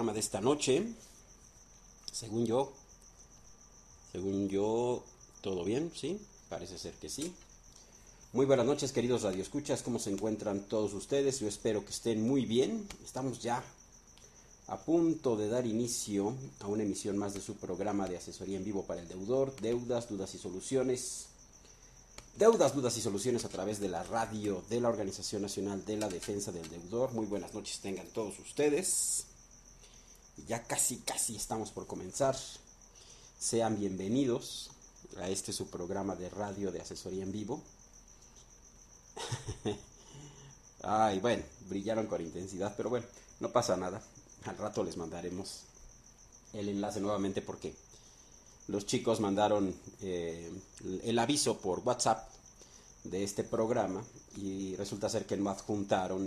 programa de esta noche. Según yo, todo bien, ¿sí? Parece ser que sí. Muy buenas noches, queridos radioescuchas, ¿cómo se encuentran todos ustedes? Yo espero que estén muy bien. Estamos ya a punto de dar inicio a una emisión más de su programa de asesoría en vivo para el deudor, deudas, dudas y soluciones. Deudas, dudas y soluciones a través de la radio de la Organización Nacional de la Defensa del Deudor. Muy buenas noches tengan todos ustedes. Ya casi estamos por comenzar. Sean bienvenidos a este su programa de radio de asesoría en vivo. Ay, bueno, brillaron con intensidad, pero bueno, no pasa nada. Al rato les mandaremos el enlace nuevamente porque los chicos mandaron el aviso por WhatsApp de este programa y resulta ser que no adjuntaron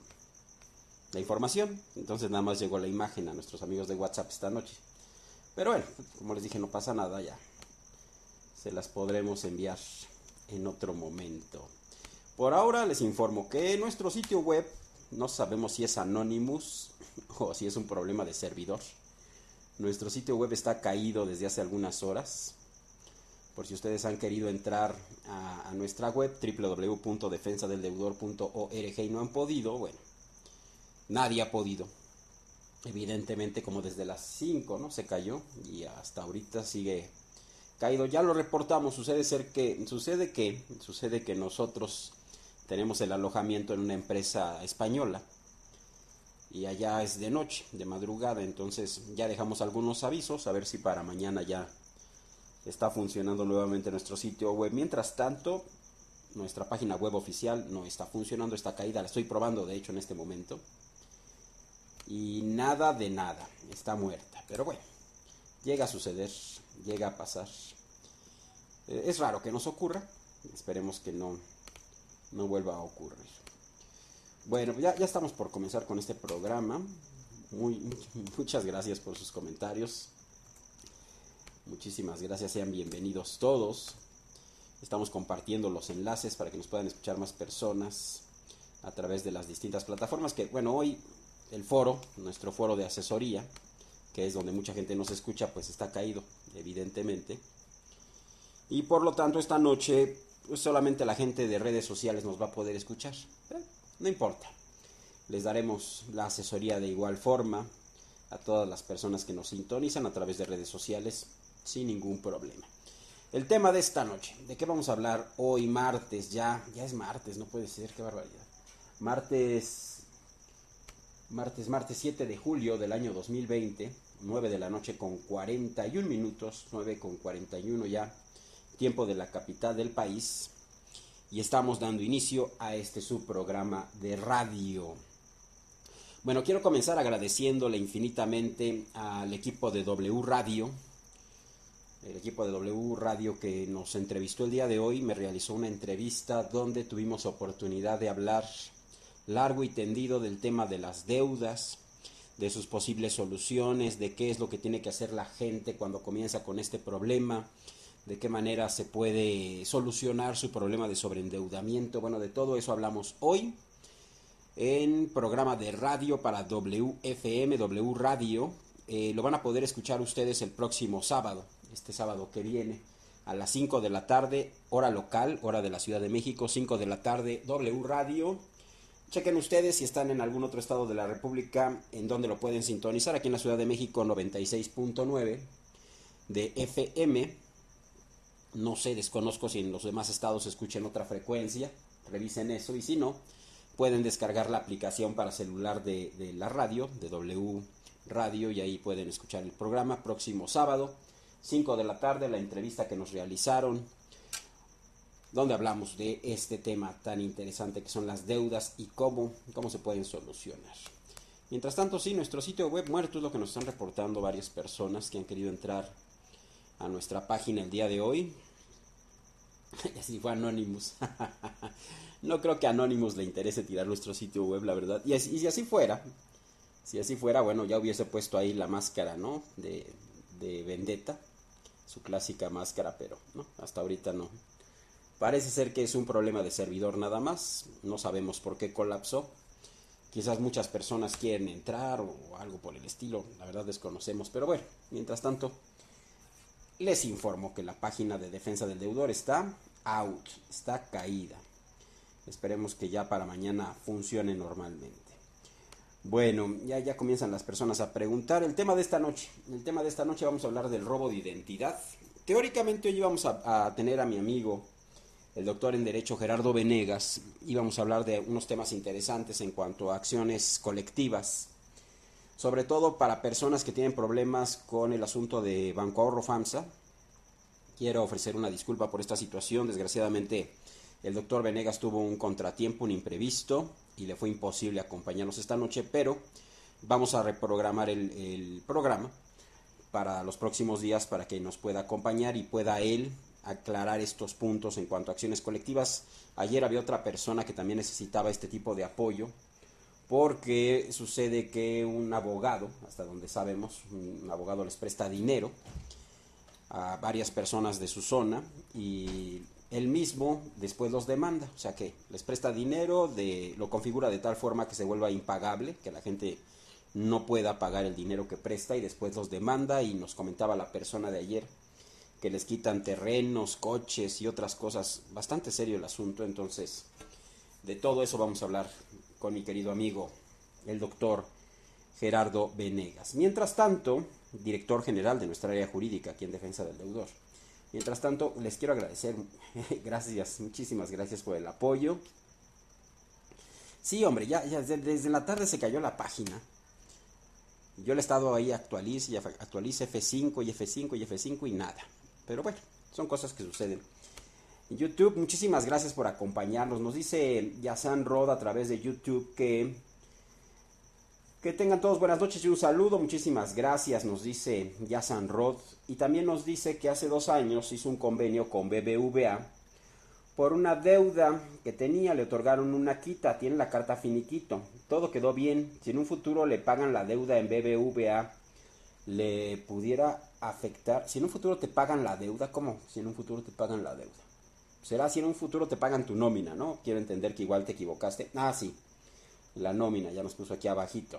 la información. Entonces nada más llegó la imagen a nuestros amigos de WhatsApp esta noche. Pero bueno, como les dije, no pasa nada ya. Se las podremos enviar en otro momento. Por ahora les informo que nuestro sitio web, no sabemos si es Anonymous o si es un problema de servidor. Nuestro sitio web está caído desde hace algunas horas. Por si ustedes han querido entrar a nuestra web, www.defensadeldeudor.org, y no han podido, bueno, nadie ha podido. Evidentemente, como desde las 5, ¿no? Se cayó y hasta ahorita sigue caído. Ya lo reportamos. Sucede que nosotros tenemos el alojamiento en una empresa española y allá es de noche, de madrugada. Entonces ya dejamos algunos avisos a ver si para mañana ya está funcionando nuevamente nuestro sitio web. Mientras tanto, nuestra página web oficial no está funcionando, está caída. La estoy probando de hecho en este momento. Y nada de nada, está muerta. Pero bueno, llega a suceder, llega a pasar. Es raro que nos ocurra, esperemos que no vuelva a ocurrir. Bueno, ya estamos por comenzar con este programa. Muchas gracias por sus comentarios. Muchísimas gracias, sean bienvenidos todos. Estamos compartiendo los enlaces para que nos puedan escuchar más personas a través de las distintas plataformas que, bueno, hoy nuestro foro de asesoría, que es donde mucha gente nos escucha, pues está caído, evidentemente. Y por lo tanto esta noche pues solamente la gente de redes sociales nos va a poder escuchar. No importa. Les daremos la asesoría de igual forma a todas las personas que nos sintonizan a través de redes sociales sin ningún problema. El tema de esta noche, ¿de qué vamos a hablar hoy martes? Ya es martes, no puede ser, qué barbaridad. Martes 7 de julio del año 2020, 9 de la noche con 41 minutos, 9 con 41 ya, tiempo de la capital del país, y estamos dando inicio a este subprograma de radio. Bueno, quiero comenzar agradeciéndole infinitamente al equipo de W Radio, el equipo de W Radio que nos entrevistó el día de hoy. Me realizó una entrevista donde tuvimos oportunidad de hablar largo y tendido del tema de las deudas, de sus posibles soluciones, de qué es lo que tiene que hacer la gente cuando comienza con este problema, de qué manera se puede solucionar su problema de sobreendeudamiento. Bueno, de todo eso hablamos hoy en programa de radio para WFM, W Radio. Lo van a poder escuchar ustedes el próximo sábado, este sábado que viene, a las 5 de la tarde, hora local, hora de la Ciudad de México, 5 de la tarde, W Radio. Chequen ustedes si están en algún otro estado de la República en donde lo pueden sintonizar. Aquí en la Ciudad de México, 96.9 de FM. No sé, desconozco si en los demás estados escuchen otra frecuencia. Revisen eso y si no, pueden descargar la aplicación para celular de la radio, de W Radio, y ahí pueden escuchar el programa. Próximo sábado, 5 de la tarde, la entrevista que nos realizaron, donde hablamos de este tema tan interesante que son las deudas y cómo se pueden solucionar. Mientras tanto, sí, nuestro sitio web muerto es lo que nos están reportando varias personas que han querido entrar a nuestra página el día de hoy. Y así fue Anonymous. No creo que a Anonymous le interese tirar nuestro sitio web, la verdad. Y si así fuera, bueno, ya hubiese puesto ahí la máscara, ¿no? De Vendetta, su clásica máscara, pero no, hasta ahorita no. Parece ser que es un problema de servidor nada más. No sabemos por qué colapsó. Quizás muchas personas quieren entrar o algo por el estilo, la verdad desconocemos, pero bueno, mientras tanto les informo que la página de defensa del deudor está out, está caída. Esperemos que ya para mañana funcione normalmente. Bueno, ya comienzan las personas a preguntar el tema de esta noche. El tema de esta noche vamos a hablar del robo de identidad. Teóricamente hoy vamos a tener a mi amigo, el doctor en Derecho Gerardo Venegas, y vamos a hablar de unos temas interesantes en cuanto a acciones colectivas, sobre todo para personas que tienen problemas con el asunto de Banco Ahorro FAMSA. Quiero ofrecer una disculpa por esta situación. Desgraciadamente el doctor Venegas tuvo un contratiempo, un imprevisto, y le fue imposible acompañarnos esta noche, pero vamos a reprogramar el programa para los próximos días para que nos pueda acompañar y pueda él aclarar estos puntos en cuanto a acciones colectivas. Ayer había otra persona que también necesitaba este tipo de apoyo, porque sucede que un abogado, hasta donde sabemos, un abogado les presta dinero a varias personas de su zona y él mismo después los demanda, o sea que les presta dinero, lo configura de tal forma que se vuelva impagable, que la gente no pueda pagar el dinero que presta y después los demanda. Y nos comentaba la persona de ayer que les quitan terrenos, coches y otras cosas. Bastante serio el asunto. Entonces de todo eso vamos a hablar con mi querido amigo el doctor Gerardo Venegas. Mientras tanto, director general de nuestra área jurídica aquí en Defensa del Deudor. Mientras tanto, les quiero agradecer, gracias, muchísimas gracias por el apoyo. Sí, hombre, ya desde la tarde se cayó la página. Yo le he estado ahí actualice F5 y F5 y F5 y nada. Pero bueno, son cosas que suceden. YouTube, muchísimas gracias por acompañarnos. Nos dice Yazan Rod a través de YouTube que tengan todos buenas noches y un saludo. Muchísimas gracias, nos dice Yazan Rod. Y también nos dice que hace 2 años hizo un convenio con BBVA por una deuda que tenía, le otorgaron una quita, tiene la carta finiquito, todo quedó bien. Si en un futuro le pagan la deuda en BBVA, le pudiera afectar. Si en un futuro te pagan la deuda, ¿cómo? Si en un futuro te pagan la deuda, será si en un futuro te pagan tu nómina, ¿no? Quiero entender que igual te equivocaste. Ah, sí, la nómina, ya nos puso aquí abajito.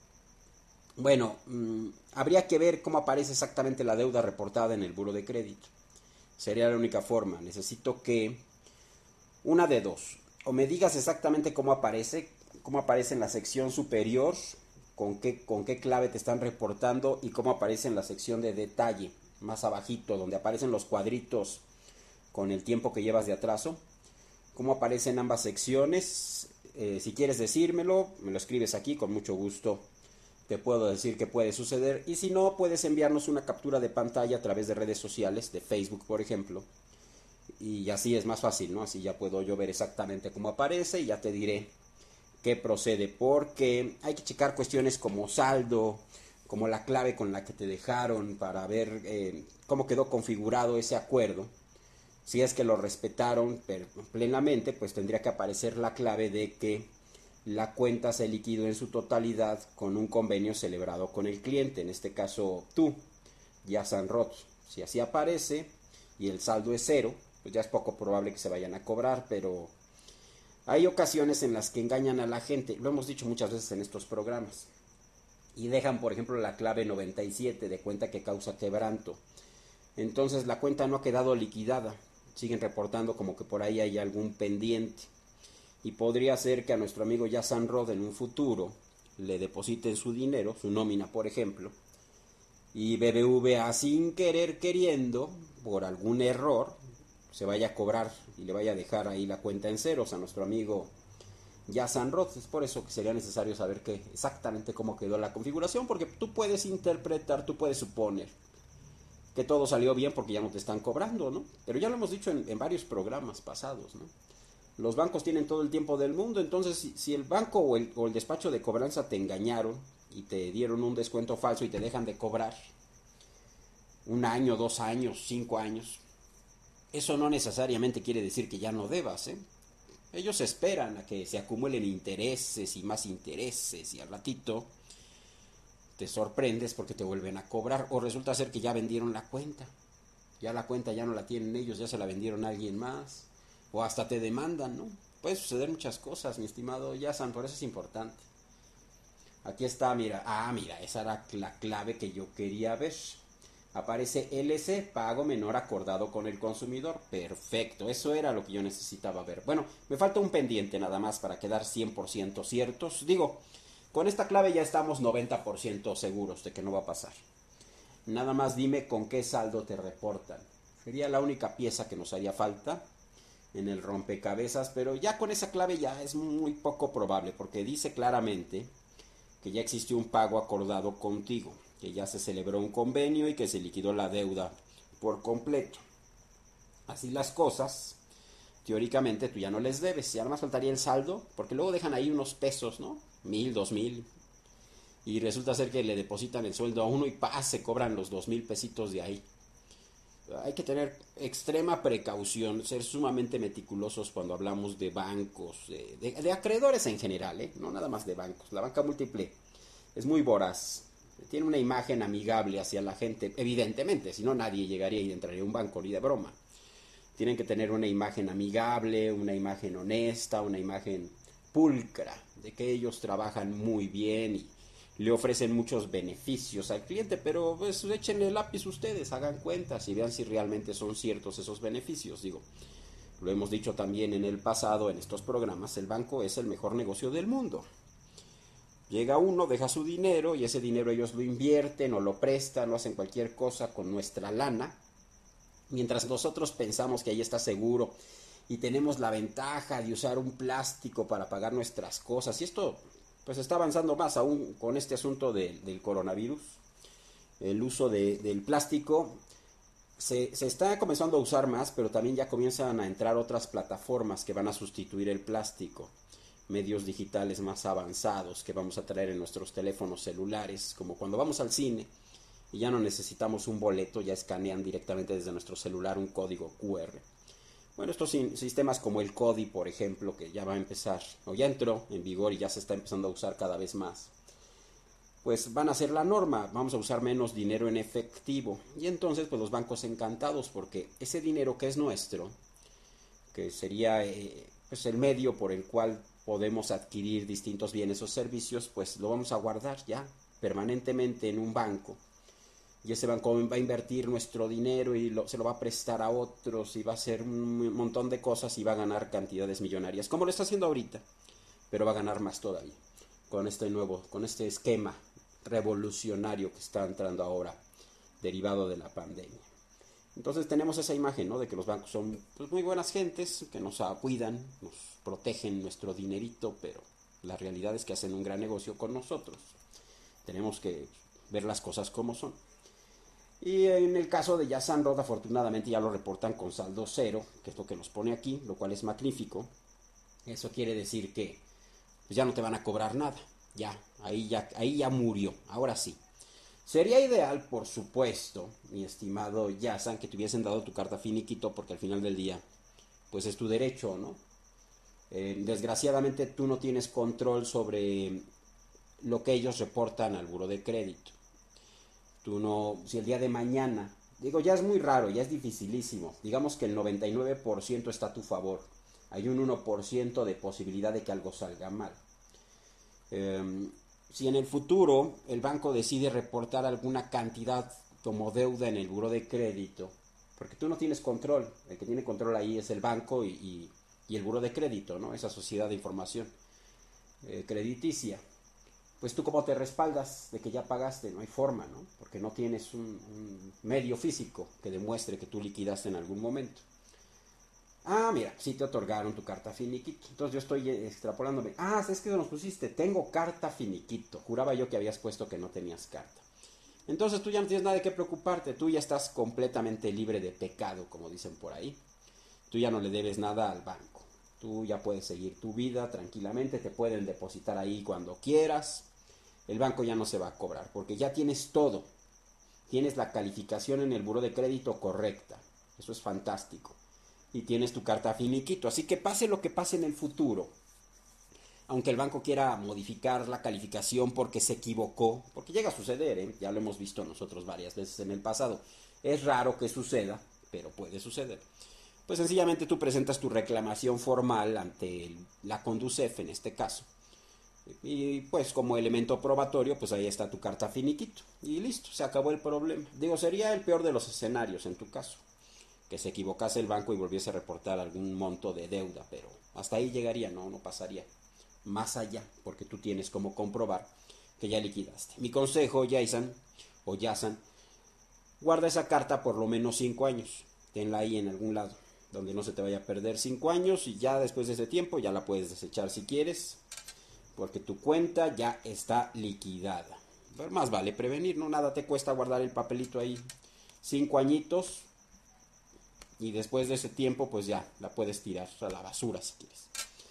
Bueno, habría que ver cómo aparece exactamente la deuda reportada en el buro de crédito. Sería la única forma. Necesito que una de dos, o me digas exactamente cómo aparece en la sección superior, con qué clave te están reportando y cómo aparece en la sección de detalle, más abajito, donde aparecen los cuadritos con el tiempo que llevas de atraso. Cómo aparecen ambas secciones. Si quieres decírmelo, me lo escribes aquí, con mucho gusto te puedo decir que puede suceder. Y si no, puedes enviarnos una captura de pantalla a través de redes sociales, de Facebook por ejemplo, y así es más fácil, ¿no? Así ya puedo yo ver exactamente cómo aparece y ya te diré qué procede, porque hay que checar cuestiones como saldo, como la clave con la que te dejaron, para ver cómo quedó configurado ese acuerdo. Si es que lo respetaron plenamente, pues tendría que aparecer la clave de que la cuenta se liquidó en su totalidad con un convenio celebrado con el cliente, en este caso tú, Yazan Roth. Si así aparece y el saldo es 0, pues ya es poco probable que se vayan a cobrar, pero hay ocasiones en las que engañan a la gente, lo hemos dicho muchas veces en estos programas, y dejan por ejemplo la clave 97 de cuenta que causa quebranto. Entonces la cuenta no ha quedado liquidada, siguen reportando como que por ahí hay algún pendiente. Y podría ser que a nuestro amigo Yazan Rod en un futuro le depositen su dinero, su nómina por ejemplo, y BBVA sin querer queriendo, por algún error, se vaya a cobrar y le vaya a dejar ahí la cuenta en ceros a nuestro amigo Yazan Rod. Es por eso que sería necesario saber exactamente cómo quedó la configuración, porque tú puedes interpretar, tú puedes suponer que todo salió bien porque ya no te están cobrando, ¿no? Pero ya lo hemos dicho en varios programas pasados, ¿no? Los bancos tienen todo el tiempo del mundo, entonces si el banco o el despacho de cobranza te engañaron y te dieron un descuento falso y te dejan de cobrar 1 año, 2 años, 5 años, eso no necesariamente quiere decir que ya no debas, ¿eh? Ellos esperan a que se acumulen intereses y más intereses y al ratito te sorprendes porque te vuelven a cobrar, o resulta ser que ya vendieron la cuenta, ya la cuenta ya no la tienen ellos, ya se la vendieron a alguien más, o hasta te demandan, ¿no? Puede suceder muchas cosas, mi estimado Yazan, por eso es importante. Aquí está, mira. Ah, mira, esa era la clave que yo quería ver. Aparece LC, pago menor acordado con el consumidor. Perfecto, eso era lo que yo necesitaba ver. Bueno, me falta un pendiente nada más para quedar 100% ciertos. Digo, con esta clave ya estamos 90% seguros de que no va a pasar. Nada más dime con qué saldo te reportan. Sería la única pieza que nos haría falta en el rompecabezas, pero ya con esa clave ya es muy poco probable, porque dice claramente que ya existió un pago acordado contigo, que ya se celebró un convenio y que se liquidó la deuda por completo. Así las cosas, teóricamente tú ya no les debes, ya nada más faltaría el saldo, porque luego dejan ahí unos pesos, ¿no? 1,000, 2,000, y resulta ser que le depositan el sueldo a uno y se cobran los 2,000 pesitos de ahí. Hay que tener extrema precaución, ser sumamente meticulosos cuando hablamos de bancos, de acreedores en general, no nada más de bancos. La banca múltiple es muy voraz, tiene una imagen amigable hacia la gente, evidentemente, si no nadie llegaría y entraría a un banco ni de broma. Tienen que tener una imagen amigable, una imagen honesta, una imagen pulcra, de que ellos trabajan muy bien y le ofrecen muchos beneficios al cliente, pero pues échenle lápiz ustedes, hagan cuentas y vean si realmente son ciertos esos beneficios. Digo, lo hemos dicho también en el pasado en estos programas, el banco es el mejor negocio del mundo. Llega uno, deja su dinero y ese dinero ellos lo invierten o lo prestan o hacen cualquier cosa con nuestra lana, mientras nosotros pensamos que ahí está seguro y tenemos la ventaja de usar un plástico para pagar nuestras cosas. Y esto pues está avanzando más aún con este asunto del coronavirus. El uso del plástico se está comenzando a usar más, pero también ya comienzan a entrar otras plataformas que van a sustituir el plástico. Medios digitales más avanzados que vamos a traer en nuestros teléfonos celulares, como cuando vamos al cine y ya no necesitamos un boleto, ya escanean directamente desde nuestro celular un código QR. Bueno, estos sistemas como el CODI, por ejemplo, que ya va a empezar, o ya entró en vigor y ya se está empezando a usar cada vez más, pues van a ser la norma, vamos a usar menos dinero en efectivo. Y entonces, pues los bancos encantados, porque ese dinero que es nuestro, que sería pues el medio por el cual podemos adquirir distintos bienes o servicios, pues lo vamos a guardar ya permanentemente en un banco. Y ese banco va a invertir nuestro dinero y se lo va a prestar a otros y va a hacer un montón de cosas y va a ganar cantidades millonarias, como lo está haciendo ahorita, pero va a ganar más todavía con este esquema revolucionario que está entrando ahora, derivado de la pandemia. Entonces tenemos esa imagen, ¿no?, de que los bancos son pues muy buenas gentes, que nos cuidan, nos protegen nuestro dinerito, pero la realidad es que hacen un gran negocio con nosotros. Tenemos que ver las cosas como son. Y en el caso de San Rod, afortunadamente ya lo reportan con saldo cero, que es lo que nos pone aquí, lo cual es magnífico. Eso quiere decir que pues ya no te van a cobrar nada. Ahí ya murió. Ahora sí. Sería ideal, por supuesto, mi estimado Yasan, que te hubiesen dado tu carta finiquito, porque al final del día, pues es tu derecho, ¿no? Desgraciadamente tú no tienes control sobre lo que ellos reportan al buro de crédito. Tú no, si el día de mañana, digo, ya es muy raro, ya es dificilísimo, digamos que el 99% está a tu favor, hay un 1% de posibilidad de que algo salga mal. Si en el futuro el banco decide reportar alguna cantidad como deuda en el buro de crédito, porque tú no tienes control, el que tiene control ahí es el banco y el buro de crédito, ¿no?, esa sociedad de información crediticia. Pues tú cómo te respaldas de que ya pagaste, no hay forma, ¿no? Porque no tienes un medio físico que demuestre que tú liquidaste en algún momento. Ah, mira, sí te otorgaron tu carta finiquito. Entonces yo estoy extrapolándome. Ah, es que nos pusiste, tengo carta finiquito. Juraba yo que habías puesto que no tenías carta. Entonces tú ya no tienes nada de qué preocuparte. Tú ya estás completamente libre de pecado, como dicen por ahí. Tú ya no le debes nada al banco. Tú ya puedes seguir tu vida tranquilamente. Te pueden depositar ahí cuando quieras. El banco ya no se va a cobrar porque ya tienes todo. Tienes la calificación en el buro de crédito correcta. Eso es fantástico. Y tienes tu carta finiquito. Así que pase lo que pase en el futuro, aunque el banco quiera modificar la calificación porque se equivocó, porque llega a suceder, ya lo hemos visto nosotros varias veces en el pasado. Es raro que suceda, pero puede suceder. Pues sencillamente tú presentas tu reclamación formal ante la Conducef en este caso. Y pues como elemento probatorio, pues ahí está tu carta finiquito. Y listo, se acabó el problema. Digo, sería el peor de los escenarios en tu caso, que se equivocase el banco y volviese a reportar algún monto de deuda, pero hasta ahí llegaría, no pasaría más allá, porque tú tienes como comprobar que ya liquidaste. Mi consejo, Yaisan o Yasan, guarda esa carta por lo menos 5 años. Tenla ahí en algún lado, donde no se te vaya a perder 5 años y ya después de ese tiempo ya la puedes desechar si quieres, porque tu cuenta ya está liquidada. Pero más vale prevenir, ¿no? Nada te cuesta guardar el papelito ahí 5 añitos y después de ese tiempo pues ya la puedes tirar a la basura si quieres.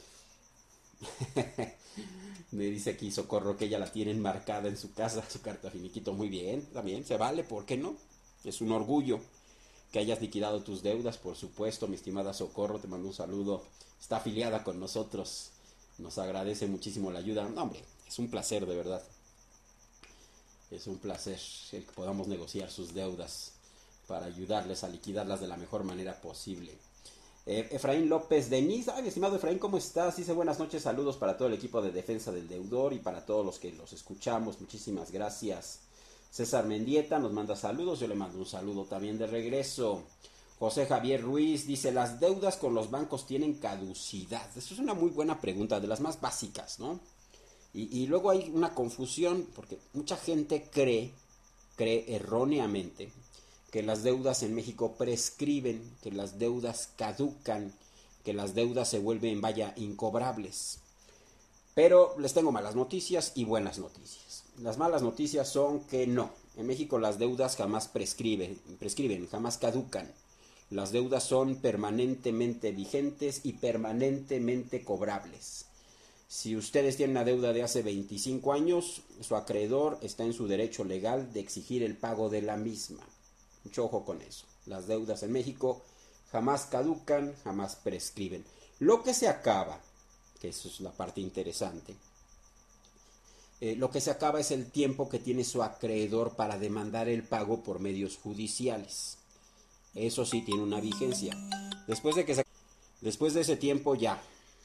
Me dice aquí Socorro que ella la tiene enmarcada en su casa, su carta finiquito. Muy bien, también se vale, ¿por qué no? Es un orgullo que hayas liquidado tus deudas, por supuesto, mi estimada Socorro, te mando un saludo. Está afiliada con nosotros, nos agradece muchísimo la ayuda. No, hombre, es un placer, de verdad. Es un placer el que podamos negociar sus deudas para ayudarles a liquidarlas de la mejor manera posible. Efraín López Denis, ay, estimado Efraín, ¿cómo estás? Dice buenas noches, saludos para todo el equipo de defensa del deudor y para todos los que los escuchamos, muchísimas gracias. César Mendieta nos manda saludos, yo le mando un saludo también de regreso. José Javier Ruiz dice, ¿las deudas con los bancos tienen caducidad? Eso es una muy buena pregunta, de las más básicas, ¿no? Y luego hay una confusión, porque mucha gente cree erróneamente que las deudas en México prescriben, que las deudas caducan, que las deudas se vuelven, vaya, incobrables. Pero les tengo malas noticias y buenas noticias. Las malas noticias son que no. En México las deudas jamás prescriben, jamás caducan. Las deudas son permanentemente vigentes y permanentemente cobrables. Si ustedes tienen una deuda de hace 25 años, su acreedor está en su derecho legal de exigir el pago de la misma. Mucho ojo con eso. Las deudas en México jamás caducan, jamás prescriben. Lo que se acaba, que eso es la parte interesante, lo que se acaba es el tiempo que tiene su acreedor para demandar el pago por medios judiciales. Eso sí tiene una vigencia. Después de ese tiempo ya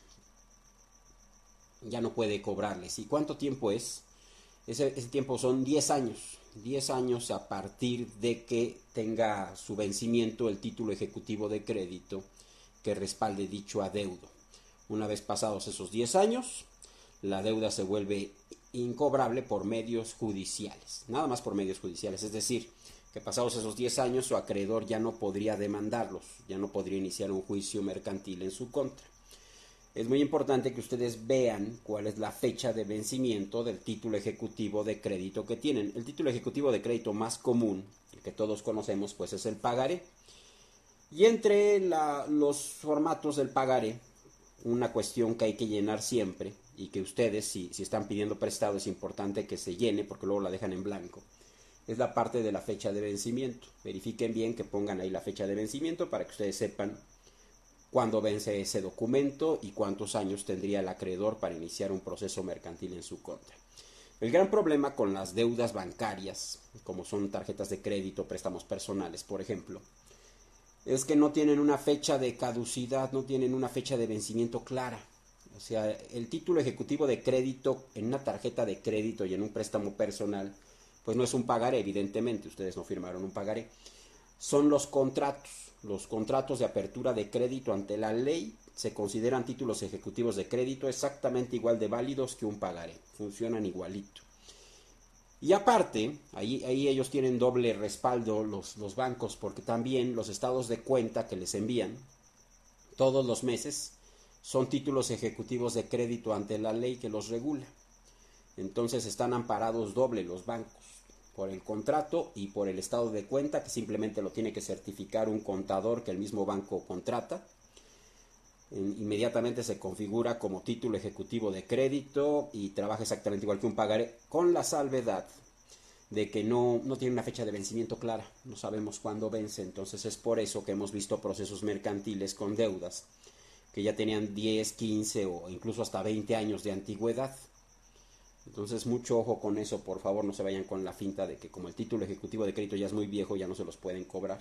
no puede cobrarles. ¿Y cuánto tiempo es? Ese tiempo son 10 años. 10 años a partir de que tenga su vencimiento el título ejecutivo de crédito que respalde dicho adeudo. Una vez pasados esos 10 años, la deuda se vuelve incobrable por medios judiciales. Nada más por medios judiciales. Es decir, que pasados esos 10 años su acreedor ya no podría demandarlos, ya no podría iniciar un juicio mercantil en su contra. Es muy importante que ustedes vean cuál es la fecha de vencimiento del título ejecutivo de crédito que tienen. El título ejecutivo de crédito más común, el que todos conocemos, pues es el pagaré. Y entre los formatos del pagaré, una cuestión que hay que llenar siempre y que ustedes, si están pidiendo prestado, es importante que se llene porque luego la dejan en blanco, es la parte de la fecha de vencimiento. Verifiquen bien que pongan ahí la fecha de vencimiento para que ustedes sepan cuándo vence ese documento y cuántos años tendría el acreedor para iniciar un proceso mercantil en su contra. El gran problema con las deudas bancarias, como son tarjetas de crédito, préstamos personales, por ejemplo, es que no tienen una fecha de caducidad, no tienen una fecha de vencimiento clara. O sea, el título ejecutivo de crédito en una tarjeta de crédito y en un préstamo personal, pues no es un pagaré, evidentemente, ustedes no firmaron un pagaré. Son los contratos de apertura de crédito ante la ley se consideran títulos ejecutivos de crédito exactamente igual de válidos que un pagaré, funcionan igualito. Y aparte, ahí ellos tienen doble respaldo los bancos, porque también los estados de cuenta que les envían todos los meses son títulos ejecutivos de crédito ante la ley que los regula. Entonces están amparados doble los bancos, por el contrato y por el estado de cuenta, que simplemente lo tiene que certificar un contador que el mismo banco contrata. Inmediatamente se configura como título ejecutivo de crédito y trabaja exactamente igual que un pagaré, con la salvedad de que no tiene una fecha de vencimiento clara, no sabemos cuándo vence. Entonces es por eso que hemos visto procesos mercantiles con deudas que ya tenían 10, 15 o incluso hasta 20 años de antigüedad. Entonces mucho ojo con eso, por favor, no se vayan con la finta de que como el título ejecutivo de crédito ya es muy viejo, ya no se los pueden cobrar.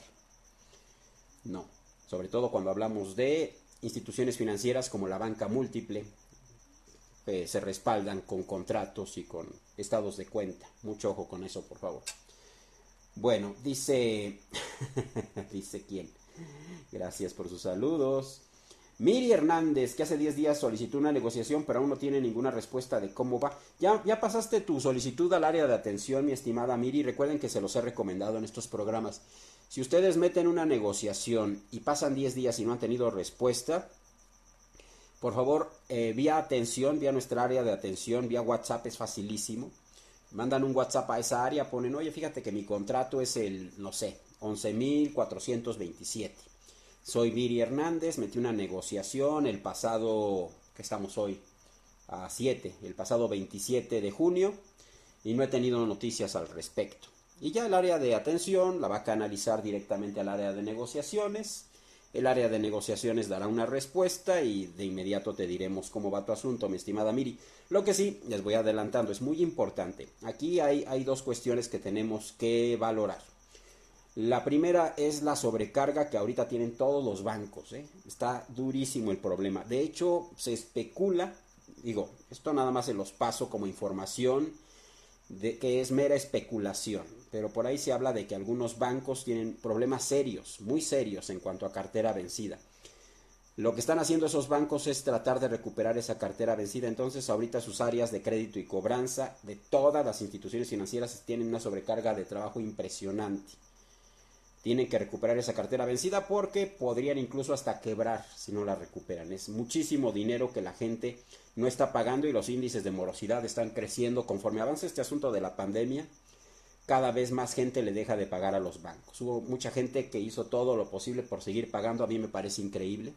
No, sobre todo cuando hablamos de instituciones financieras como la banca múltiple, se respaldan con contratos y con estados de cuenta. Mucho ojo con eso, por favor. Bueno, dice, dice quién. Gracias por sus saludos. Miri Hernández, que hace 10 días solicitó una negociación, pero aún no tiene ninguna respuesta de cómo va. Ya pasaste tu solicitud al área de atención, mi estimada Miri. Recuerden que se los he recomendado en estos programas. Si ustedes meten una negociación y pasan 10 días y no han tenido respuesta, por favor, vía atención, vía nuestra área de atención, vía WhatsApp, es facilísimo. Mandan un WhatsApp a esa área, ponen, oye, fíjate que mi contrato es el, no sé, 11,427. Soy Viri Hernández, metí una negociación el pasado, que estamos hoy, a 7, el pasado 27 de junio, y no he tenido noticias al respecto. Y ya el área de atención la va a canalizar directamente al área de negociaciones. El área de negociaciones dará una respuesta y de inmediato te diremos cómo va tu asunto, mi estimada Miri. Lo que sí, les voy adelantando, es muy importante. Aquí hay dos cuestiones que tenemos que valorar. La primera es la sobrecarga que ahorita tienen todos los bancos, ¿eh? Está durísimo el problema. De hecho, se especula, digo, esto nada más se los paso como información, de que es mera especulación, pero por ahí se habla de que algunos bancos tienen problemas serios, muy serios en cuanto a cartera vencida. Lo que están haciendo esos bancos es tratar de recuperar esa cartera vencida. Entonces ahorita sus áreas de crédito y cobranza de todas las instituciones financieras tienen una sobrecarga de trabajo impresionante. Tienen que recuperar esa cartera vencida porque podrían incluso hasta quebrar si no la recuperan. Es muchísimo dinero que la gente no está pagando y los índices de morosidad están creciendo. Conforme avanza este asunto de la pandemia, cada vez más gente le deja de pagar a los bancos. Hubo mucha gente que hizo todo lo posible por seguir pagando, a mí me parece increíble,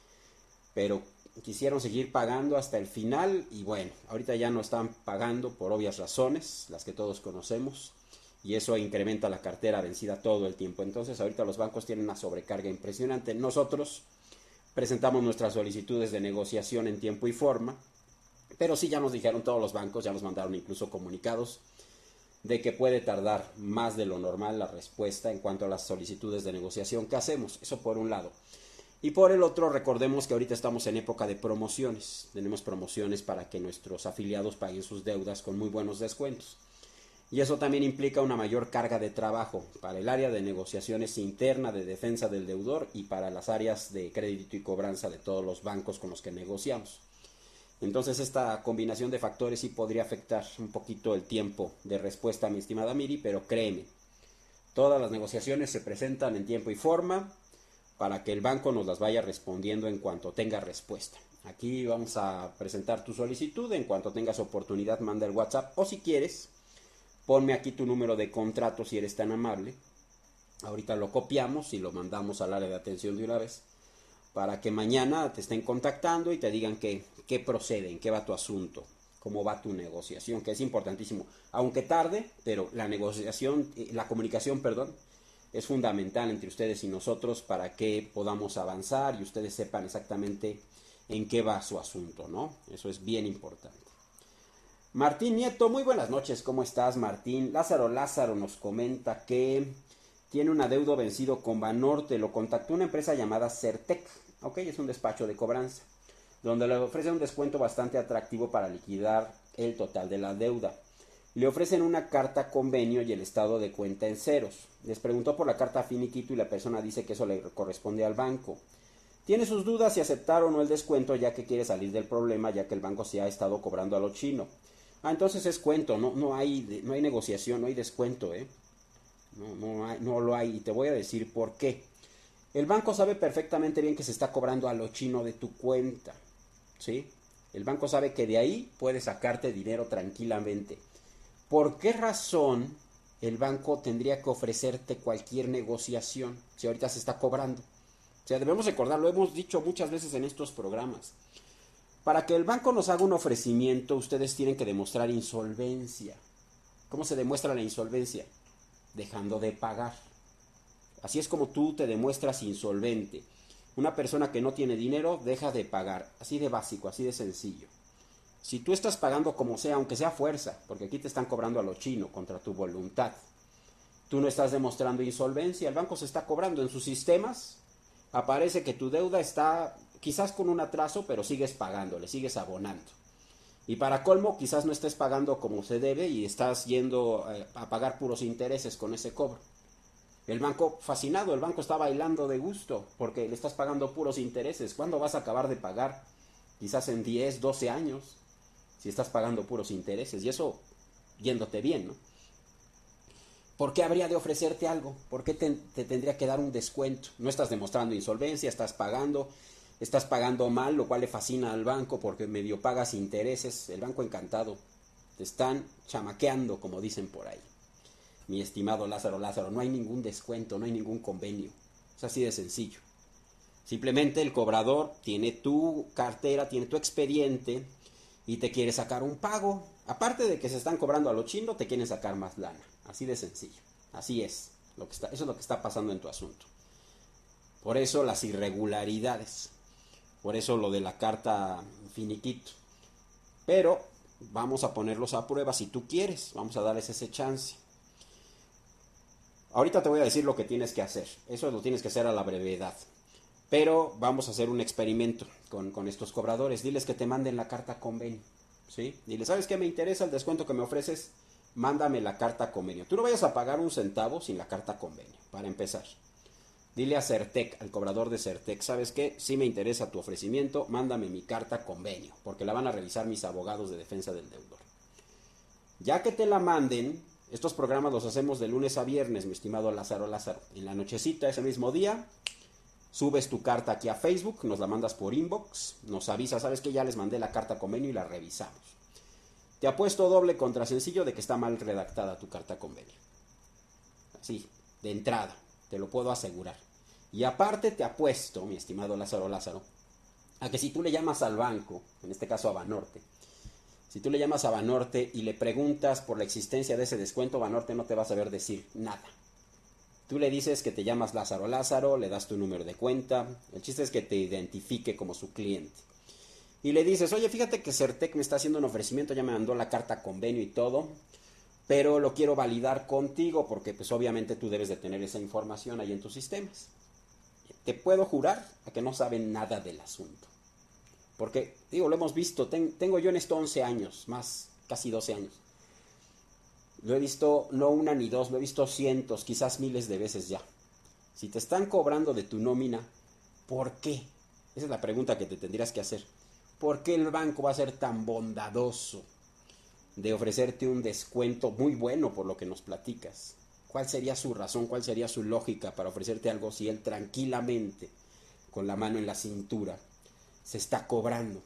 pero quisieron seguir pagando hasta el final y bueno, ahorita ya no están pagando por obvias razones, las que todos conocemos. Y eso incrementa la cartera vencida todo el tiempo. Entonces ahorita los bancos tienen una sobrecarga impresionante. Nosotros presentamos nuestras solicitudes de negociación en tiempo y forma, pero sí ya nos dijeron todos los bancos, ya nos mandaron incluso comunicados de que puede tardar más de lo normal la respuesta en cuanto a las solicitudes de negociación que hacemos. Eso por un lado. Y por el otro, recordemos que ahorita estamos en época de promociones. Tenemos promociones para que nuestros afiliados paguen sus deudas con muy buenos descuentos. Y eso también implica una mayor carga de trabajo para el área de negociaciones interna de defensa del deudor y para las áreas de crédito y cobranza de todos los bancos con los que negociamos. Entonces esta combinación de factores sí podría afectar un poquito el tiempo de respuesta, mi estimada Miri, pero créeme, todas las negociaciones se presentan en tiempo y forma para que el banco nos las vaya respondiendo en cuanto tenga respuesta. Aquí vamos a presentar tu solicitud, en cuanto tengas oportunidad manda el WhatsApp o si quieres ponme aquí tu número de contrato si eres tan amable. Ahorita lo copiamos y lo mandamos al área de atención de una vez para que mañana te estén contactando y te digan qué procede, en qué va tu asunto, cómo va tu negociación, que es importantísimo. Aunque tarde, pero la negociación, la comunicación, perdón, es fundamental entre ustedes y nosotros para que podamos avanzar y ustedes sepan exactamente en qué va su asunto, ¿no? Eso es bien importante. Martín Nieto, muy buenas noches, ¿cómo estás, Martín? Lázaro nos comenta que tiene un adeudo vencido con Banorte, lo contactó una empresa llamada Certec, ok, es un despacho de cobranza, donde le ofrece un descuento bastante atractivo para liquidar el total de la deuda. Le ofrecen una carta convenio y el estado de cuenta en ceros. Les preguntó por la carta finiquito y la persona dice que eso le corresponde al banco. Tiene sus dudas si aceptar o no el descuento ya que quiere salir del problema ya que el banco se ha estado cobrando a lo chino. Entonces es cuento, no hay negociación, no hay descuento, no lo hay y te voy a decir por qué. El banco sabe perfectamente bien que se está cobrando a lo chino de tu cuenta, ¿sí? El banco sabe que de ahí puede sacarte dinero tranquilamente. ¿Por qué razón el banco tendría que ofrecerte cualquier negociación si ahorita se está cobrando? O sea, debemos recordar, lo hemos dicho muchas veces en estos programas. Para que el banco nos haga un ofrecimiento, ustedes tienen que demostrar insolvencia. ¿Cómo se demuestra la insolvencia? Dejando de pagar. Así es como tú te demuestras insolvente. Una persona que no tiene dinero deja de pagar. Así de básico, así de sencillo. Si tú estás pagando como sea, aunque sea fuerza, porque aquí te están cobrando a lo chino contra tu voluntad, tú no estás demostrando insolvencia, el banco se está cobrando en sus sistemas, aparece que tu deuda está quizás con un atraso, pero sigues pagando, le sigues abonando. Y para colmo, quizás no estés pagando como se debe y estás yendo a pagar puros intereses con ese cobro. El banco fascinado, el banco está bailando de gusto porque le estás pagando puros intereses. ¿Cuándo vas a acabar de pagar? Quizás en 10, 12 años, si estás pagando puros intereses. Y eso yéndote bien, ¿no? ¿Por qué habría de ofrecerte algo? ¿Por qué te tendría que dar un descuento? No estás demostrando insolvencia, estás pagando mal, lo cual le fascina al banco porque medio pagas intereses. El banco encantado. Te están chamaqueando, como dicen por ahí. Mi estimado Lázaro, no hay ningún descuento, no hay ningún convenio. Es así de sencillo. Simplemente el cobrador tiene tu cartera, tiene tu expediente y te quiere sacar un pago. Aparte de que se están cobrando a lo chino, te quieren sacar más lana. Así de sencillo. Así es. Eso es lo que está pasando en tu asunto. Por eso las irregularidades. Por eso lo de la carta finiquito. Pero vamos a ponerlos a prueba si tú quieres. Vamos a darles ese chance. Ahorita te voy a decir lo que tienes que hacer. Eso lo tienes que hacer a la brevedad. Pero vamos a hacer un experimento con estos cobradores. Diles que te manden la carta convenio. ¿Sí? Dile, ¿sabes qué me interesa el descuento que me ofreces? Mándame la carta convenio. Tú no vayas a pagar un centavo sin la carta convenio, para empezar. Dile a Certec, al cobrador de Certec, ¿sabes qué? Si me interesa tu ofrecimiento, mándame mi carta convenio, porque la van a revisar mis abogados de defensa del deudor. Ya que te la manden, estos programas los hacemos de lunes a viernes, mi estimado Lázaro. En la nochecita, ese mismo día, subes tu carta aquí a Facebook, nos la mandas por inbox, nos avisas, ¿sabes qué? Ya les mandé la carta convenio y la revisamos. Te apuesto doble contra sencillo de que está mal redactada tu carta convenio. Así, de entrada, te lo puedo asegurar. Y aparte te apuesto, mi estimado Lázaro, a que si tú le llamas al banco, en este caso a Banorte, si tú le llamas a Banorte y le preguntas por la existencia de ese descuento, Banorte no te va a saber decir nada. Tú le dices que te llamas Lázaro, le das tu número de cuenta, el chiste es que te identifique como su cliente. Y le dices, oye, fíjate que Certec me está haciendo un ofrecimiento, ya me mandó la carta convenio y todo, pero lo quiero validar contigo porque pues obviamente tú debes de tener esa información ahí en tus sistemas. Te puedo jurar a que no saben nada del asunto. Porque, digo, lo hemos visto, tengo yo en esto 11 años, más casi 12 años. Lo he visto no una ni dos, lo he visto cientos, quizás miles de veces ya. Si te están cobrando de tu nómina, ¿por qué? Esa es la pregunta que te tendrías que hacer. ¿Por qué el banco va a ser tan bondadoso de ofrecerte un descuento muy bueno por lo que nos platicas? ¿Cuál sería su razón, cuál sería su lógica para ofrecerte algo si él tranquilamente, con la mano en la cintura, se está cobrando?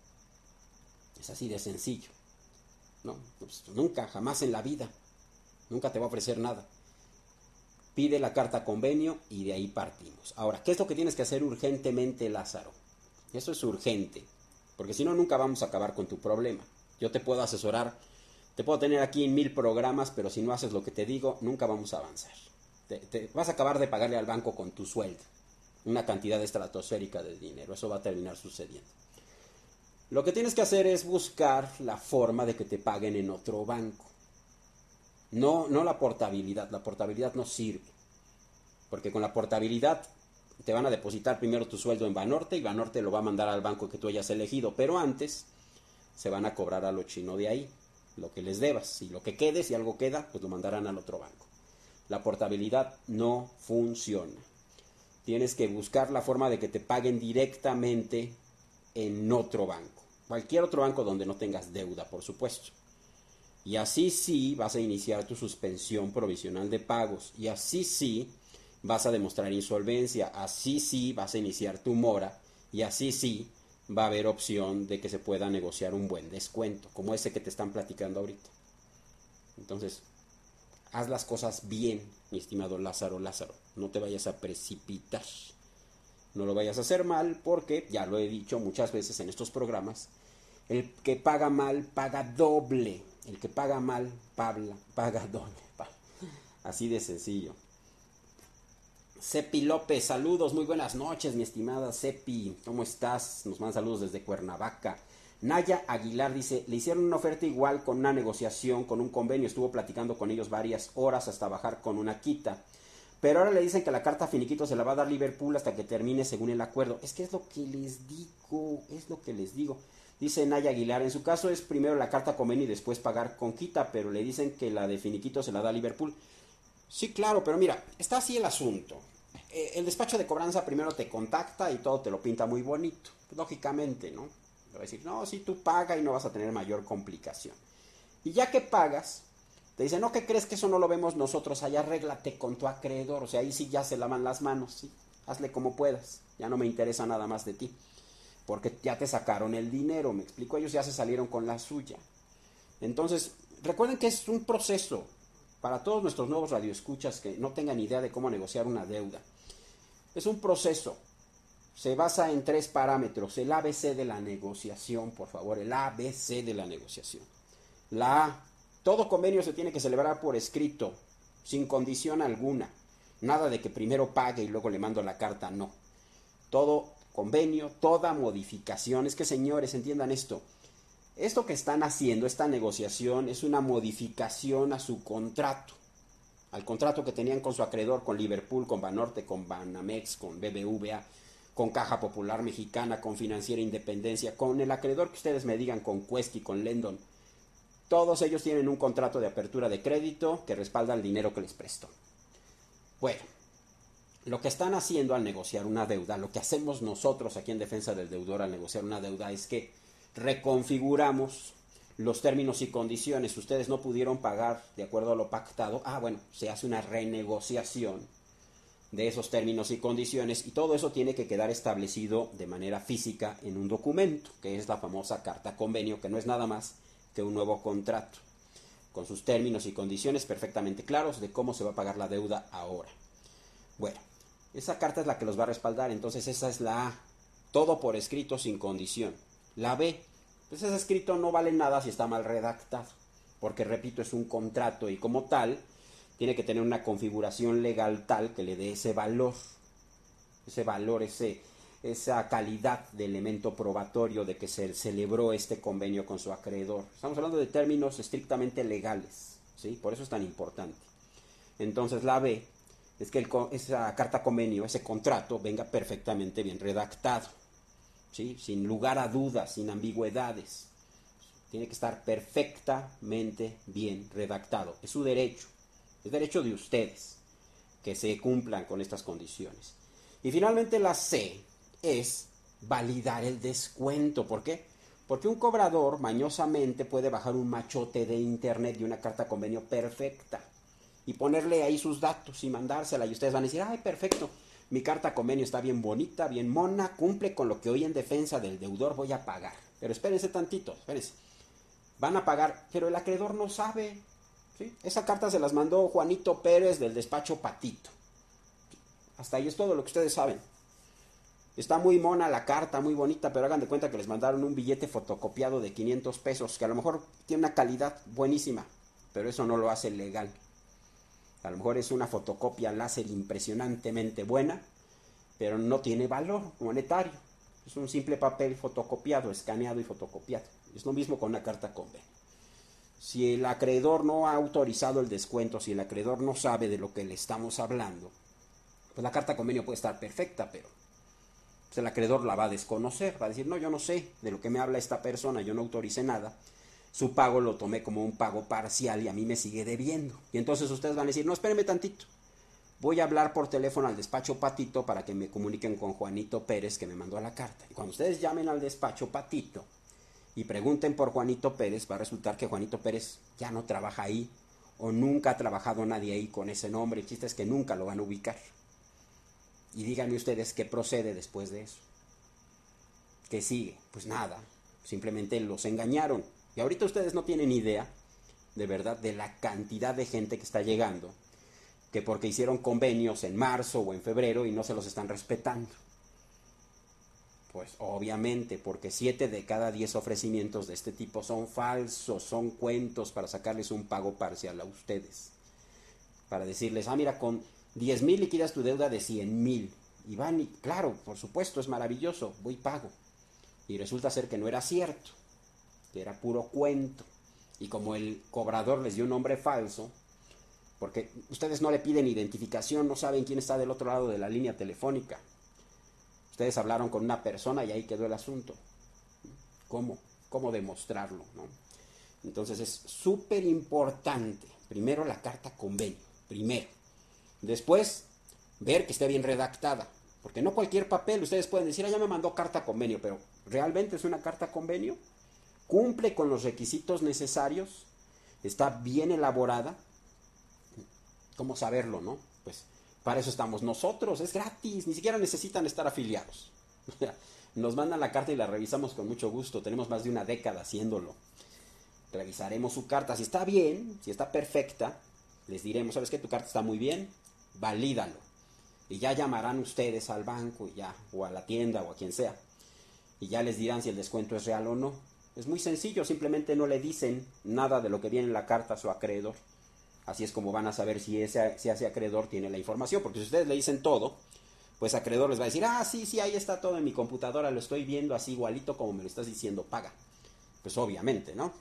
Es así de sencillo. No, pues nunca, jamás en la vida. Nunca te va a ofrecer nada. Pide la carta convenio y de ahí partimos. Ahora, ¿qué es lo que tienes que hacer urgentemente, Lázaro? Eso es urgente. Porque si no, nunca vamos a acabar con tu problema. Yo te puedo asesorar, te puedo tener aquí en 1000 programas, pero si no haces lo que te digo, nunca vamos a avanzar. Te vas a acabar de pagarle al banco con tu sueldo. Una cantidad estratosférica de dinero. Eso va a terminar sucediendo. Lo que tienes que hacer es buscar la forma de que te paguen en otro banco. No la portabilidad. La portabilidad no sirve. Porque con la portabilidad te van a depositar primero tu sueldo en Banorte y Banorte lo va a mandar al banco que tú hayas elegido, pero antes se van a cobrar a lo chino de ahí, lo que les debas, y lo que quede, si algo queda, pues lo mandarán al otro banco. La portabilidad no funciona. Tienes que buscar la forma de que te paguen directamente en otro banco, cualquier otro banco donde no tengas deuda, por supuesto. Y así sí vas a iniciar tu suspensión provisional de pagos, y así sí vas a demostrar insolvencia, así sí vas a iniciar tu mora y así sí va a haber opción de que se pueda negociar un buen descuento, como ese que te están platicando ahorita. Entonces, haz las cosas bien, mi estimado Lázaro, no te vayas a precipitar, no lo vayas a hacer mal porque, ya lo he dicho muchas veces en estos programas, el que paga mal paga doble, el que paga mal paga doble, así de sencillo. Cepi López, saludos, muy buenas noches, mi estimada Cepi, ¿cómo estás? Nos manda saludos desde Cuernavaca. Naya Aguilar dice, le hicieron una oferta igual con una negociación, con un convenio, estuvo platicando con ellos varias horas hasta bajar con una quita. Pero ahora le dicen que la carta finiquito se la va a dar Liverpool hasta que termine según el acuerdo. Es que es lo que les digo, Dice Naya Aguilar, en su caso es primero la carta convenio y después pagar con quita, pero le dicen que la de finiquito se la da Liverpool. Sí, claro, pero mira, está así el asunto. El despacho de cobranza primero te contacta y todo te lo pinta muy bonito. Lógicamente, ¿no? Le va a decir, no, si tú pagas y no vas a tener mayor complicación. Y ya que pagas, te dicen, no, ¿qué crees que eso no lo vemos nosotros? Allá arréglate con tu acreedor. O sea, ahí sí ya se lavan las manos, ¿sí? Hazle como puedas. Ya no me interesa nada más de ti. Porque ya te sacaron el dinero, me explico, ellos ya se salieron con la suya. Entonces, recuerden que es un proceso para todos nuestros nuevos radioescuchas que no tengan idea de cómo negociar una deuda. Es un proceso, se basa en 3 parámetros, el ABC de la negociación, por favor, el ABC de la negociación. La A, todo convenio se tiene que celebrar por escrito, sin condición alguna, nada de que primero pague y luego le mando la carta, no. Todo convenio, toda modificación, es que señores, entiendan esto que están haciendo, esta negociación, es una modificación a su contrato, al contrato que tenían con su acreedor, con Liverpool, con Banorte, con Banamex, con BBVA, con Caja Popular Mexicana, con Financiera Independencia, con el acreedor que ustedes me digan, con Quesky, con Lendon. Todos ellos tienen un contrato de apertura de crédito que respalda el dinero que les prestó. Bueno, lo que están haciendo al negociar una deuda, lo que hacemos nosotros aquí en defensa del deudor al negociar una deuda es que reconfiguramos los términos y condiciones. Ustedes no pudieron pagar de acuerdo a lo pactado. Bueno, se hace una renegociación de esos términos y condiciones y todo eso tiene que quedar establecido de manera física en un documento, que es la famosa carta convenio, que no es nada más que un nuevo contrato, con sus términos y condiciones perfectamente claros de cómo se va a pagar la deuda ahora. Bueno, esa carta es la que los va a respaldar, entonces esa es la A, todo por escrito sin condición. La B, pues ese escrito no vale nada si está mal redactado, porque repito, es un contrato y como tal tiene que tener una configuración legal tal que le dé ese valor, esa calidad de elemento probatorio de que se celebró este convenio con su acreedor. Estamos hablando de términos estrictamente legales, ¿sí? Por eso es tan importante. Entonces la B es que esa carta convenio, ese contrato, venga perfectamente bien redactado, ¿sí? Sin lugar a dudas, sin ambigüedades. Tiene que estar perfectamente bien redactado. Es su derecho, es derecho de ustedes que se cumplan con estas condiciones. Y finalmente la C es validar el descuento. ¿Por qué? Porque un cobrador mañosamente puede bajar un machote de internet de una carta convenio perfecta y ponerle ahí sus datos y mandársela y ustedes van a decir, ay, perfecto, mi carta convenio está bien bonita, bien mona, cumple con lo que hoy en defensa del deudor voy a pagar. Pero espérense tantito, espérense. Van a pagar, pero el acreedor no sabe, ¿sí? Esa carta se las mandó Juanito Pérez del despacho Patito. Hasta ahí es todo lo que ustedes saben. Está muy mona la carta, muy bonita, pero hagan de cuenta que les mandaron un billete fotocopiado de 500 pesos, que a lo mejor tiene una calidad buenísima, pero eso no lo hace legal. A lo mejor es una fotocopia láser impresionantemente buena, pero no tiene valor monetario. Es un simple papel fotocopiado, escaneado y fotocopiado. Es lo mismo con una carta convenio. Si el acreedor no ha autorizado el descuento, si el acreedor no sabe de lo que le estamos hablando, pues la carta convenio puede estar perfecta, pero pues el acreedor la va a desconocer, va a decir, no, yo no sé de lo que me habla esta persona, yo no autoricé nada. Su pago lo tomé como un pago parcial y a mí me sigue debiendo. Y entonces ustedes van a decir, no, espérenme tantito. Voy a hablar por teléfono al despacho Patito para que me comuniquen con Juanito Pérez que me mandó la carta. Y cuando ustedes llamen al despacho Patito y pregunten por Juanito Pérez, va a resultar que Juanito Pérez ya no trabaja ahí o nunca ha trabajado nadie ahí con ese nombre. El chiste es que nunca lo van a ubicar. Y díganme ustedes qué procede después de eso. ¿Qué sigue? Pues nada, simplemente los engañaron. Y ahorita ustedes no tienen idea, de verdad, de la cantidad de gente que está llegando, que porque hicieron convenios en marzo o en febrero y no se los están respetando. Pues obviamente, porque 7 de cada 10 ofrecimientos de este tipo son falsos, son cuentos para sacarles un pago parcial a ustedes. Para decirles, mira, con 10,000 liquidas tu deuda de 100,000. Y van y, claro, por supuesto, es maravilloso, voy y pago. Y resulta ser que no era cierto, que era puro cuento. Y como el cobrador les dio un nombre falso, porque ustedes no le piden identificación, no saben quién está del otro lado de la línea telefónica. Ustedes hablaron con una persona y ahí quedó el asunto. ¿Cómo? cómo demostrarlo, ¿no? Entonces es súper importante, primero la carta convenio, primero. Después, ver que esté bien redactada, porque no cualquier papel, ustedes pueden decir, ya me mandó carta convenio, pero ¿realmente es una carta convenio? ¿Cumple con los requisitos necesarios? ¿Está bien elaborada? ¿Cómo saberlo, no? Pues para eso estamos nosotros, es gratis, ni siquiera necesitan estar afiliados. Nos mandan la carta y la revisamos con mucho gusto, tenemos más de una década haciéndolo. Revisaremos su carta, si está bien, si está perfecta, les diremos, ¿sabes qué? Tu carta está muy bien, valídalo. Y ya llamarán ustedes al banco y ya, o a la tienda o a quien sea. Y ya les dirán si el descuento es real o no. Es muy sencillo, simplemente no le dicen nada de lo que viene en la carta a su acreedor. Así es como van a saber si ese acreedor tiene la información, porque si ustedes le dicen todo, pues acreedor les va a decir, sí, ahí está todo en mi computadora, lo estoy viendo así igualito como me lo estás diciendo, paga. Pues obviamente, ¿no?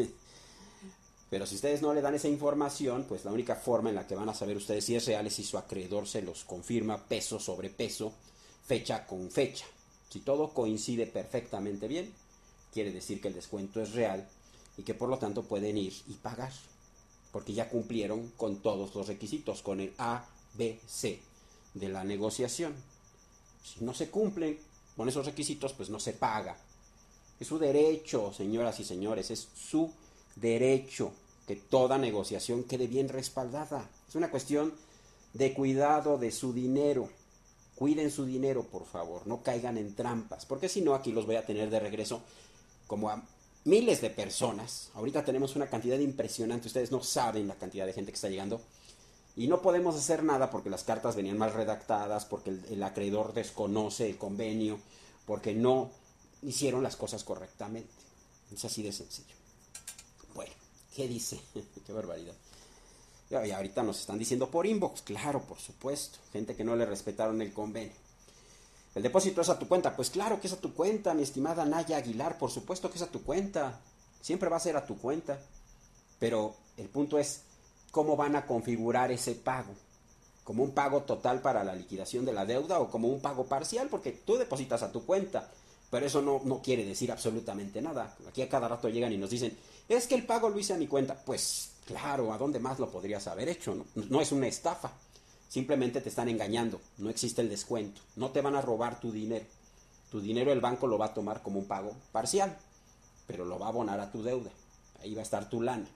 Pero si ustedes no le dan esa información, pues la única forma en la que van a saber ustedes si es real es si su acreedor se los confirma peso sobre peso, fecha con fecha. Si todo coincide perfectamente bien, quiere decir que el descuento es real y que por lo tanto pueden ir y pagar, porque ya cumplieron con todos los requisitos, con el A, B, C de la negociación. Si no se cumplen con esos requisitos, pues no se paga. Es su derecho, señoras y señores, es su derecho que toda negociación quede bien respaldada. Es una cuestión de cuidado de su dinero. Cuiden su dinero, por favor, no caigan en trampas, porque si no, aquí los voy a tener de regreso como a miles de personas. Ahorita tenemos una cantidad impresionante, ustedes no saben la cantidad de gente que está llegando. Y no podemos hacer nada porque las cartas venían mal redactadas, porque el acreedor desconoce el convenio, porque no hicieron las cosas correctamente. Es así de sencillo. Bueno, ¿qué dice? Qué barbaridad. Y ahorita nos están diciendo por inbox, claro, por supuesto. Gente que no le respetaron el convenio. El depósito es a tu cuenta. Pues claro que es a tu cuenta, mi estimada Naya Aguilar. Por supuesto que es a tu cuenta. Siempre va a ser a tu cuenta. Pero el punto es cómo van a configurar ese pago. ¿Como un pago total para la liquidación de la deuda o como un pago parcial? Porque tú depositas a tu cuenta. Pero eso no quiere decir absolutamente nada. Aquí a cada rato llegan y nos dicen, es que el pago lo hice a mi cuenta. Pues claro, ¿a dónde más lo podrías haber hecho? No es una estafa. Simplemente te están engañando. No existe el descuento. No te van a robar tu dinero. Tu dinero el banco lo va a tomar como un pago parcial, pero lo va a abonar a tu deuda. Ahí va a estar tu lana.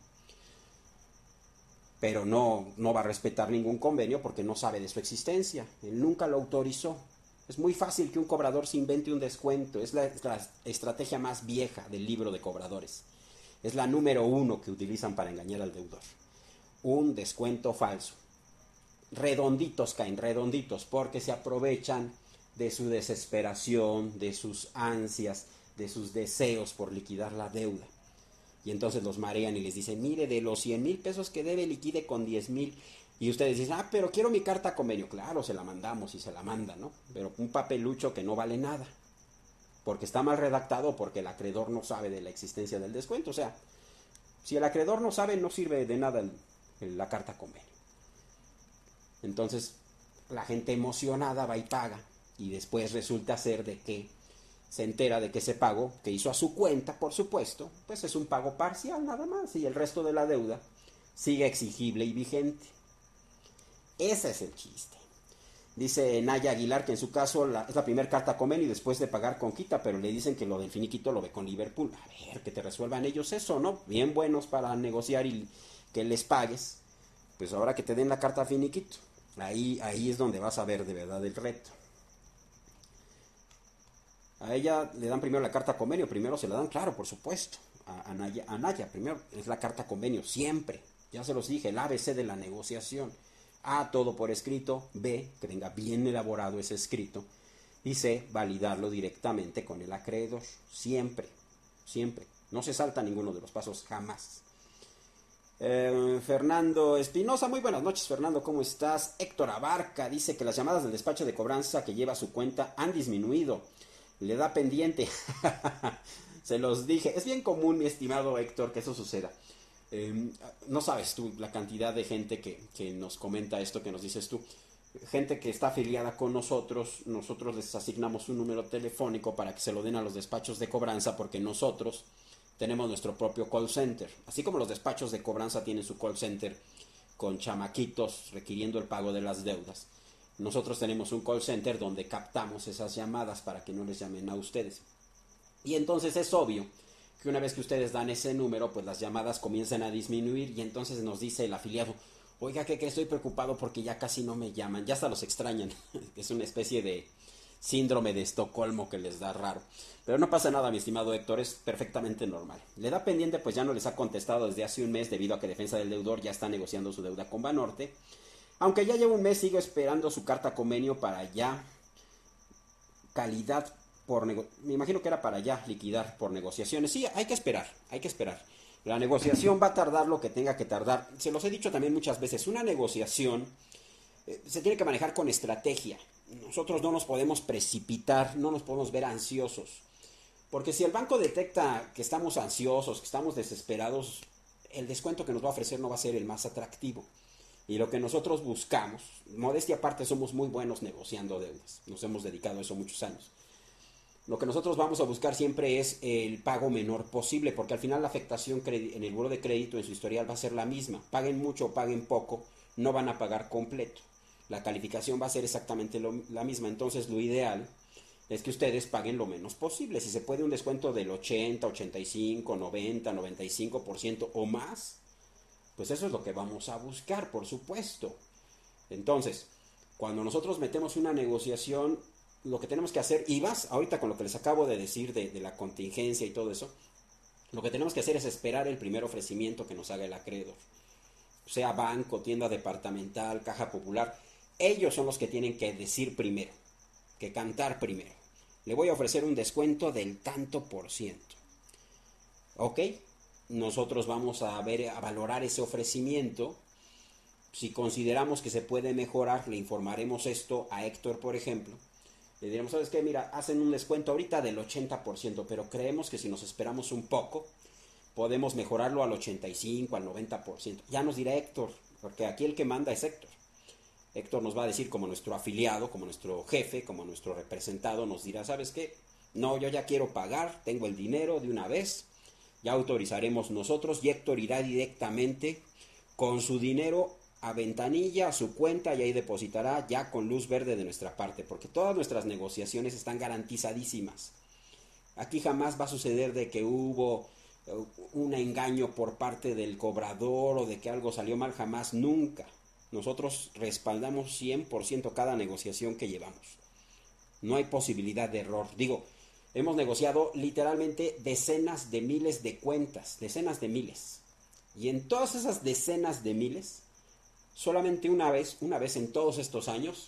Pero no va a respetar ningún convenio porque no sabe de su existencia. Él nunca lo autorizó. Es muy fácil que un cobrador se invente un descuento. Es la estrategia más vieja del libro de cobradores. Es la número 1 que utilizan para engañar al deudor. Un descuento falso. Redonditos caen, redonditos, porque se aprovechan de su desesperación, de sus ansias, de sus deseos por liquidar la deuda. Y entonces los marean y les dicen, mire, de los 100,000 pesos que debe, liquide con 10,000. Y ustedes dicen, pero quiero mi carta convenio. Claro, se la mandamos y se la mandan, ¿no? Pero un papelucho que no vale nada. Porque está mal redactado o porque el acreedor no sabe de la existencia del descuento. O sea, si el acreedor no sabe, no sirve de nada la carta convenio. Entonces, la gente emocionada va y paga. Y después resulta ser de que se entera de que ese pago que hizo a su cuenta, por supuesto, pues es un pago parcial nada más. Y el resto de la deuda sigue exigible y vigente. Ese es el chiste. Dice Naya Aguilar que en su caso es la primera carta convenio y después de pagar con quita, pero le dicen que lo del finiquito lo ve con Liverpool. A ver, que te resuelvan ellos eso, ¿no? Bien buenos para negociar y que les pagues. Pues ahora que te den la carta finiquito. Ahí es donde vas a ver de verdad el reto. A ella le dan primero la carta convenio, primero se la dan, claro, por supuesto. A Naya, primero es la carta convenio, siempre. Ya se los dije, el ABC de la negociación. A, todo por escrito. B, que venga bien elaborado ese escrito. Y C, validarlo directamente con el acreedor. Siempre, siempre. No se salta ninguno de los pasos, jamás. Fernando Espinosa, muy buenas noches, Fernando, ¿cómo estás? Héctor Abarca dice que las llamadas del despacho de cobranza que lleva a su cuenta han disminuido. Le da pendiente. Se los dije. Es bien común, mi estimado Héctor, que eso suceda. No sabes tú la cantidad de gente que nos comenta esto que nos dices tú. Gente que está afiliada con nosotros les asignamos un número telefónico para que se lo den a los despachos de cobranza porque nosotros tenemos nuestro propio call center. Así como los despachos de cobranza tienen su call center con chamaquitos requiriendo el pago de las deudas, nosotros tenemos un call center donde captamos esas llamadas para que no les llamen a ustedes. Y entonces es obvio que una vez que ustedes dan ese número, pues las llamadas comienzan a disminuir y entonces nos dice el afiliado, oiga, que estoy preocupado porque ya casi no me llaman, ya hasta los extrañan. Es una especie de síndrome de Estocolmo que les da raro. Pero no pasa nada, mi estimado Héctor, es perfectamente normal. Le da pendiente, pues ya no les ha contestado desde hace un mes debido a que Defensa del Deudor ya está negociando su deuda con Banorte. Aunque ya lleva un mes, sigo esperando su carta convenio para ya calidad por me imagino que era para ya liquidar por negociaciones. Sí, hay que esperar, hay que esperar. La negociación va a tardar lo que tenga que tardar. Se los he dicho también muchas veces, una negociación se tiene que manejar con estrategia. Nosotros no nos podemos precipitar, no nos podemos ver ansiosos. Porque si el banco detecta que estamos ansiosos, que estamos desesperados, el descuento que nos va a ofrecer no va a ser el más atractivo. Y lo que nosotros buscamos, modestia aparte, somos muy buenos negociando deudas. Nos hemos dedicado a eso muchos años. Lo que nosotros vamos a buscar siempre es el pago menor posible, porque al final la afectación en el buro de crédito, en su historial, va a ser la misma. Paguen mucho o paguen poco, no van a pagar completo. La calificación va a ser exactamente la misma. Entonces lo ideal es que ustedes paguen lo menos posible. Si se puede un descuento del 80, 85, 90, 95% o más, pues eso es lo que vamos a buscar, por supuesto. Entonces, cuando nosotros metemos una negociación, lo que tenemos que hacer, y más ahorita con lo que les acabo de decir de la contingencia y todo eso, lo que tenemos que hacer es esperar el primer ofrecimiento que nos haga el acreedor. Sea banco, tienda departamental, caja popular, ellos son los que tienen que decir primero, que cantar primero. Le voy a ofrecer un descuento del tanto por ciento. ¿Ok? Nosotros vamos a valorar ese ofrecimiento. Si consideramos que se puede mejorar, le informaremos esto a Héctor, por ejemplo. Le diremos, ¿sabes qué? Mira, hacen un descuento ahorita del 80%, pero creemos que si nos esperamos un poco, podemos mejorarlo al 85%, al 90%. Ya nos dirá Héctor, porque aquí el que manda es Héctor. Héctor nos va a decir como nuestro afiliado, como nuestro jefe, como nuestro representado, nos dirá, ¿sabes qué? No, yo ya quiero pagar, tengo el dinero de una vez, ya autorizaremos nosotros y Héctor irá directamente con su dinero a ventanilla, a su cuenta y ahí depositará ya con luz verde de nuestra parte, porque todas nuestras negociaciones están garantizadísimas. Aquí jamás va a suceder de que hubo un engaño por parte del cobrador o de que algo salió mal, jamás, nunca. Nosotros respaldamos 100% cada negociación que llevamos. No hay posibilidad de error. Digo, hemos negociado literalmente decenas de miles de cuentas, decenas de miles. Y en todas esas decenas de miles, solamente una vez en todos estos años,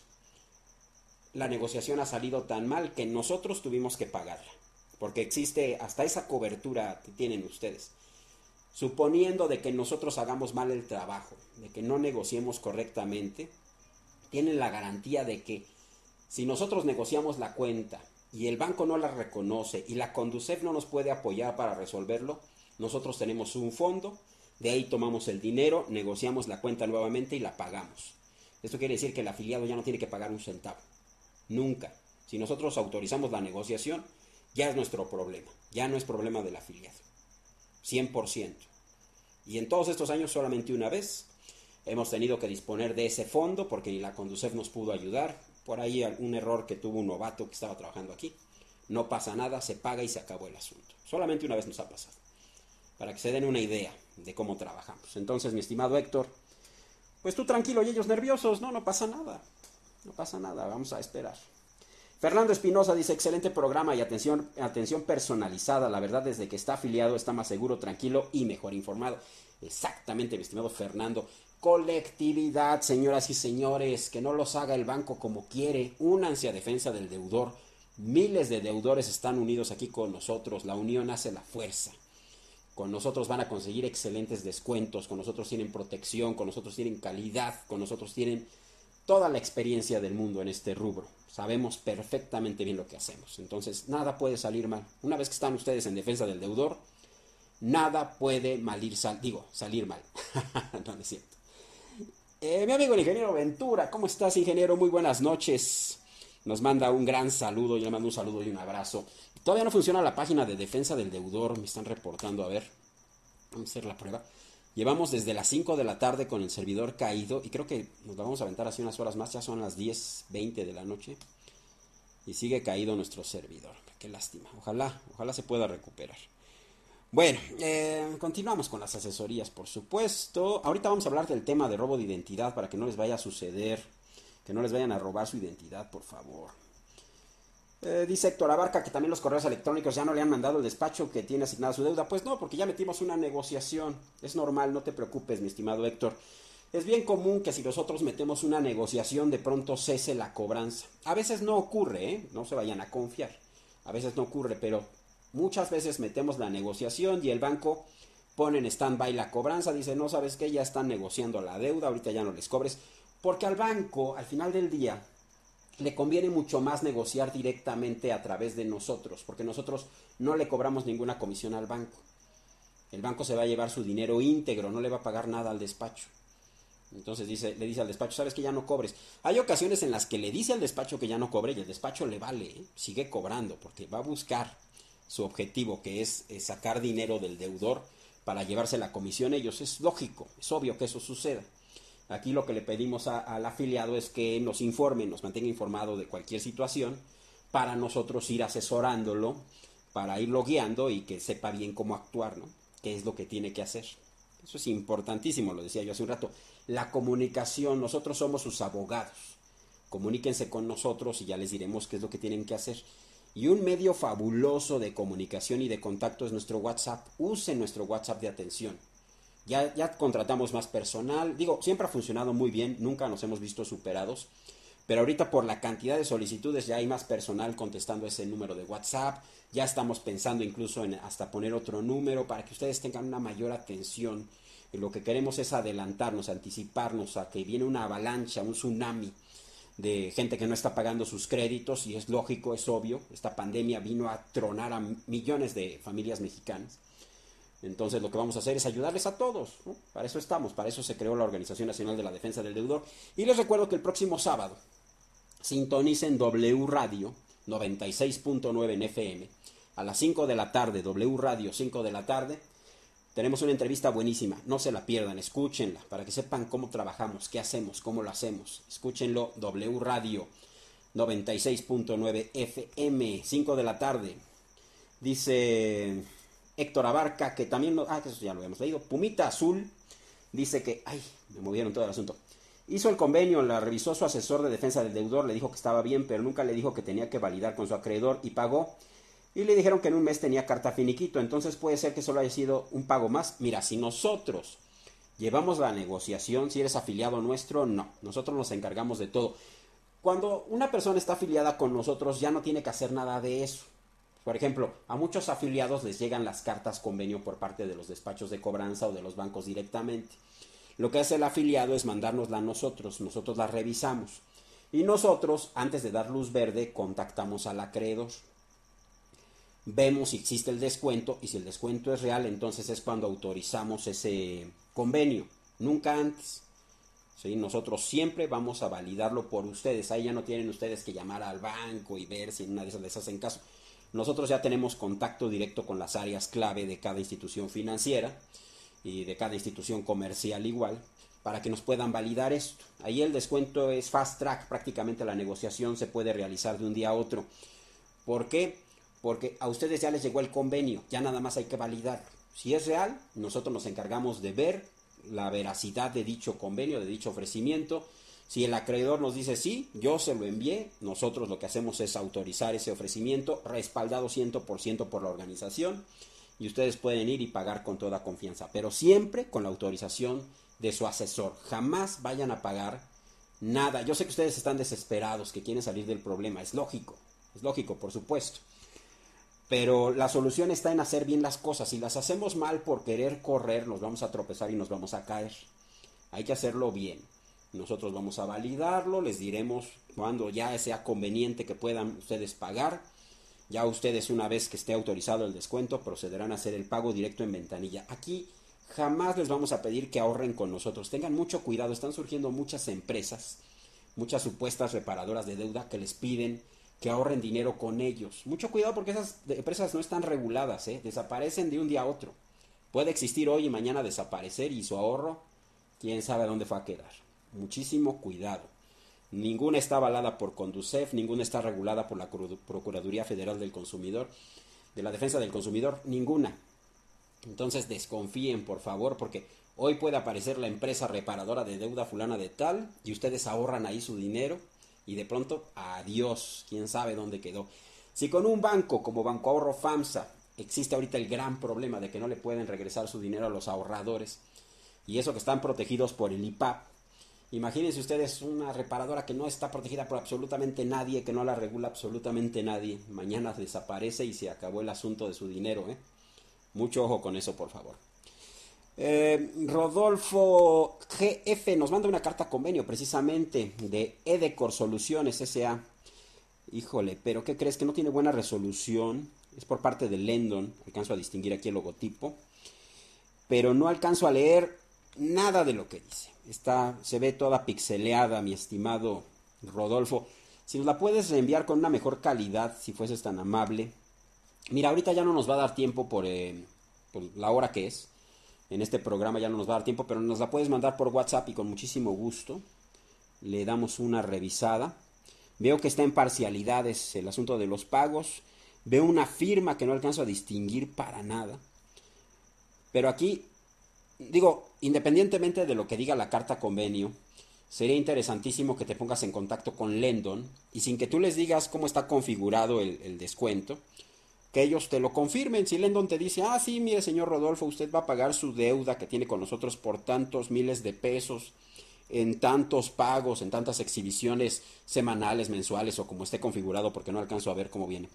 la negociación ha salido tan mal que nosotros tuvimos que pagarla. Porque existe hasta esa cobertura que tienen ustedes. Suponiendo de que nosotros hagamos mal el trabajo, de que no negociemos correctamente, tienen la garantía de que si nosotros negociamos la cuenta y el banco no la reconoce y la Conducef no nos puede apoyar para resolverlo, nosotros tenemos un fondo, de ahí tomamos el dinero, negociamos la cuenta nuevamente y la pagamos. Esto quiere decir que el afiliado ya no tiene que pagar un centavo. Nunca. Si nosotros autorizamos la negociación, ya es nuestro problema. Ya no es problema del afiliado. 100%. Y en todos estos años solamente una vez hemos tenido que disponer de ese fondo porque ni la Conducef nos pudo ayudar. Por ahí un error que tuvo un novato que estaba trabajando aquí. No pasa nada, se paga y se acabó el asunto. Solamente una vez nos ha pasado. Para que se den una idea de cómo trabajamos. Entonces, mi estimado Héctor, pues tú tranquilo y ellos nerviosos, no pasa nada. No pasa nada, vamos a esperar. Fernando Espinosa dice, excelente programa y atención personalizada. La verdad, desde que está afiliado está más seguro, tranquilo y mejor informado. Exactamente, mi estimado Fernando. Colectividad, señoras y señores, que no los haga el banco como quiere. Únanse a Defensa del Deudor. Miles de deudores están unidos aquí con nosotros. La unión hace la fuerza. Con nosotros van a conseguir excelentes descuentos. Con nosotros tienen protección. Con nosotros tienen calidad. Con nosotros tienen toda la experiencia del mundo en este rubro. Sabemos perfectamente bien lo que hacemos. Entonces, nada puede salir mal. Una vez que están ustedes en Defensa del Deudor, nada puede salir mal. No es cierto. Mi amigo el ingeniero Ventura, ¿cómo estás, ingeniero? Muy buenas noches. nos manda un gran saludo, yo le mando un saludo y un abrazo. Todavía no funciona la página de defensa del deudor, me están reportando, a ver, vamos a hacer la prueba. Llevamos desde las 5 de la tarde con el servidor caído y creo que nos vamos a aventar así unas horas más, ya son las 10:20 de la noche y sigue caído nuestro servidor. Qué lástima, ojalá se pueda recuperar. Bueno, continuamos con las asesorías, por supuesto. Ahorita vamos a hablar del tema de robo de identidad para que no les vaya a suceder, que no les vayan a robar su identidad, por favor. Dice Héctor Abarca que también los correos electrónicos ya no le han mandado el despacho que tiene asignada su deuda. Pues no, porque ya metimos una negociación. Es normal, no te preocupes, mi estimado Héctor. Es bien común que si nosotros metemos una negociación de pronto cese la cobranza. A veces no ocurre, no se vayan a confiar. A veces no ocurre, pero muchas veces metemos la negociación y el banco pone en stand-by la cobranza. Dice, no, ¿sabes qué? Ya están negociando la deuda, ahorita ya no les cobres. Porque al banco, al final del día, le conviene mucho más negociar directamente a través de nosotros, porque nosotros no le cobramos ninguna comisión al banco. El banco se va a llevar su dinero íntegro, no le va a pagar nada al despacho. Entonces le dice al despacho, ¿sabes que ya no cobres? Hay ocasiones en las que le dice al despacho que ya no cobre y el despacho le vale, sigue cobrando, porque va a buscar su objetivo, que es sacar dinero del deudor para llevarse la comisión ellos. Es lógico, es obvio que eso suceda. Aquí lo que le pedimos al afiliado es que nos informe, nos mantenga informado de cualquier situación para nosotros ir asesorándolo, para irlo guiando y que sepa bien cómo actuar, ¿no? ¿Qué es lo que tiene que hacer? Eso es importantísimo, lo decía yo hace un rato. La comunicación, nosotros somos sus abogados. Comuníquense con nosotros y ya les diremos qué es lo que tienen que hacer. Y un medio fabuloso de comunicación y de contacto es nuestro WhatsApp. Usen nuestro WhatsApp de atención. Ya contratamos más personal, digo, siempre ha funcionado muy bien, nunca nos hemos visto superados, pero ahorita por la cantidad de solicitudes ya hay más personal contestando ese número de WhatsApp, ya estamos pensando incluso en hasta poner otro número para que ustedes tengan una mayor atención. Y lo que queremos es adelantarnos, anticiparnos a que viene una avalancha, un tsunami de gente que no está pagando sus créditos y es lógico, es obvio, esta pandemia vino a tronar a millones de familias mexicanas. Entonces lo que vamos a hacer es ayudarles a todos, ¿no? Para eso estamos, para eso se creó la Organización Nacional de la Defensa del Deudor. Y les recuerdo que el próximo sábado sintonicen W Radio 96.9 en FM a las 5 de la tarde, W Radio 5 de la tarde. Tenemos una entrevista buenísima, no se la pierdan, escúchenla para que sepan cómo trabajamos, qué hacemos, cómo lo hacemos. Escúchenlo, W Radio 96.9 FM, 5 de la tarde. Dice Héctor Abarca, que también, que eso ya lo habíamos leído. Pumita Azul dice que, me movieron todo el asunto. Hizo el convenio, la revisó su asesor de defensa del deudor, le dijo que estaba bien, pero nunca le dijo que tenía que validar con su acreedor y pagó. Y le dijeron que en un mes tenía carta finiquito, entonces puede ser que solo haya sido un pago más. Mira, si nosotros llevamos la negociación, si eres afiliado nuestro, no, nosotros nos encargamos de todo. Cuando una persona está afiliada con nosotros ya no tiene que hacer nada de eso. Por ejemplo, a muchos afiliados les llegan las cartas convenio por parte de los despachos de cobranza o de los bancos directamente. Lo que hace el afiliado es mandárnosla a nosotros la revisamos. Y nosotros, antes de dar luz verde, contactamos al acreedor. Vemos si existe el descuento y si el descuento es real, entonces es cuando autorizamos ese convenio, nunca antes. ¿Sí? Nosotros siempre vamos a validarlo por ustedes. Ahí ya no tienen ustedes que llamar al banco y ver si en una de esas les hacen caso. Nosotros ya tenemos contacto directo con las áreas clave de cada institución financiera y de cada institución comercial igual, para que nos puedan validar esto. Ahí el descuento es fast track, prácticamente la negociación se puede realizar de un día a otro. ¿Por qué? Porque a ustedes ya les llegó el convenio, ya nada más hay que validar. Si es real, nosotros nos encargamos de ver la veracidad de dicho convenio, de dicho ofrecimiento. Si el acreedor nos dice sí, yo se lo envié, nosotros lo que hacemos es autorizar ese ofrecimiento, respaldado 100% por la organización, y ustedes pueden ir y pagar con toda confianza, pero siempre con la autorización de su asesor. Jamás vayan a pagar nada. Yo sé que ustedes están desesperados, que quieren salir del problema, es lógico, por supuesto. Pero la solución está en hacer bien las cosas. Si las hacemos mal por querer correr, nos vamos a tropezar y nos vamos a caer. Hay que hacerlo bien. Nosotros vamos a validarlo, les diremos cuando ya sea conveniente que puedan ustedes pagar. Ya ustedes, una vez que esté autorizado el descuento, procederán a hacer el pago directo en ventanilla. Aquí jamás les vamos a pedir que ahorren con nosotros. Tengan mucho cuidado, están surgiendo muchas empresas muchas supuestas reparadoras de deuda que les piden que ahorren dinero con ellos. Mucho cuidado porque esas empresas no están reguladas, desaparecen de un día a otro. Puede existir hoy y mañana desaparecer y su ahorro, quién sabe dónde va a quedar. Muchísimo cuidado. Ninguna está avalada por Conducef, ninguna está regulada por la Procuraduría Federal del Consumidor, de la Defensa del Consumidor, ninguna. Entonces desconfíen, por favor, porque hoy puede aparecer la empresa reparadora de deuda fulana de tal y ustedes ahorran ahí su dinero y de pronto, adiós, quién sabe dónde quedó. Si con un banco como Banco Ahorro FAMSA existe ahorita el gran problema de que no le pueden regresar su dinero a los ahorradores, y eso que están protegidos por el IPAP, imagínense ustedes una reparadora que no está protegida por absolutamente nadie, que no la regula absolutamente nadie, mañana desaparece y se acabó el asunto de su dinero, Mucho ojo con eso, por favor. Rodolfo GF nos manda una carta convenio precisamente de Edecor Soluciones S.A. Híjole, pero ¿qué crees? Que no tiene buena resolución. Es por parte de Lendon. Alcanzo a distinguir aquí el logotipo, pero no alcanzo a leer nada de lo que dice. Se ve toda pixeleada, mi estimado Rodolfo. Si nos la puedes reenviar con una mejor calidad, si fueses tan amable. Mira, ahorita ya no nos va a dar tiempo por la hora que es. En este programa ya no nos va a dar tiempo, pero nos la puedes mandar por WhatsApp y con muchísimo gusto le damos una revisada. Veo que está en parcialidades el asunto de los pagos. Veo una firma que no alcanzo a distinguir para nada. Pero aquí, digo, independientemente de lo que diga la carta convenio, sería interesantísimo que te pongas en contacto con Lendon y sin que tú les digas cómo está configurado el descuento, que ellos te lo confirmen. Si Lendon te dice, sí, mire señor Rodolfo, usted va a pagar su deuda que tiene con nosotros por tantos miles de pesos, en tantos pagos, en tantas exhibiciones semanales, mensuales o como esté configurado, porque no alcanzo a ver cómo viene,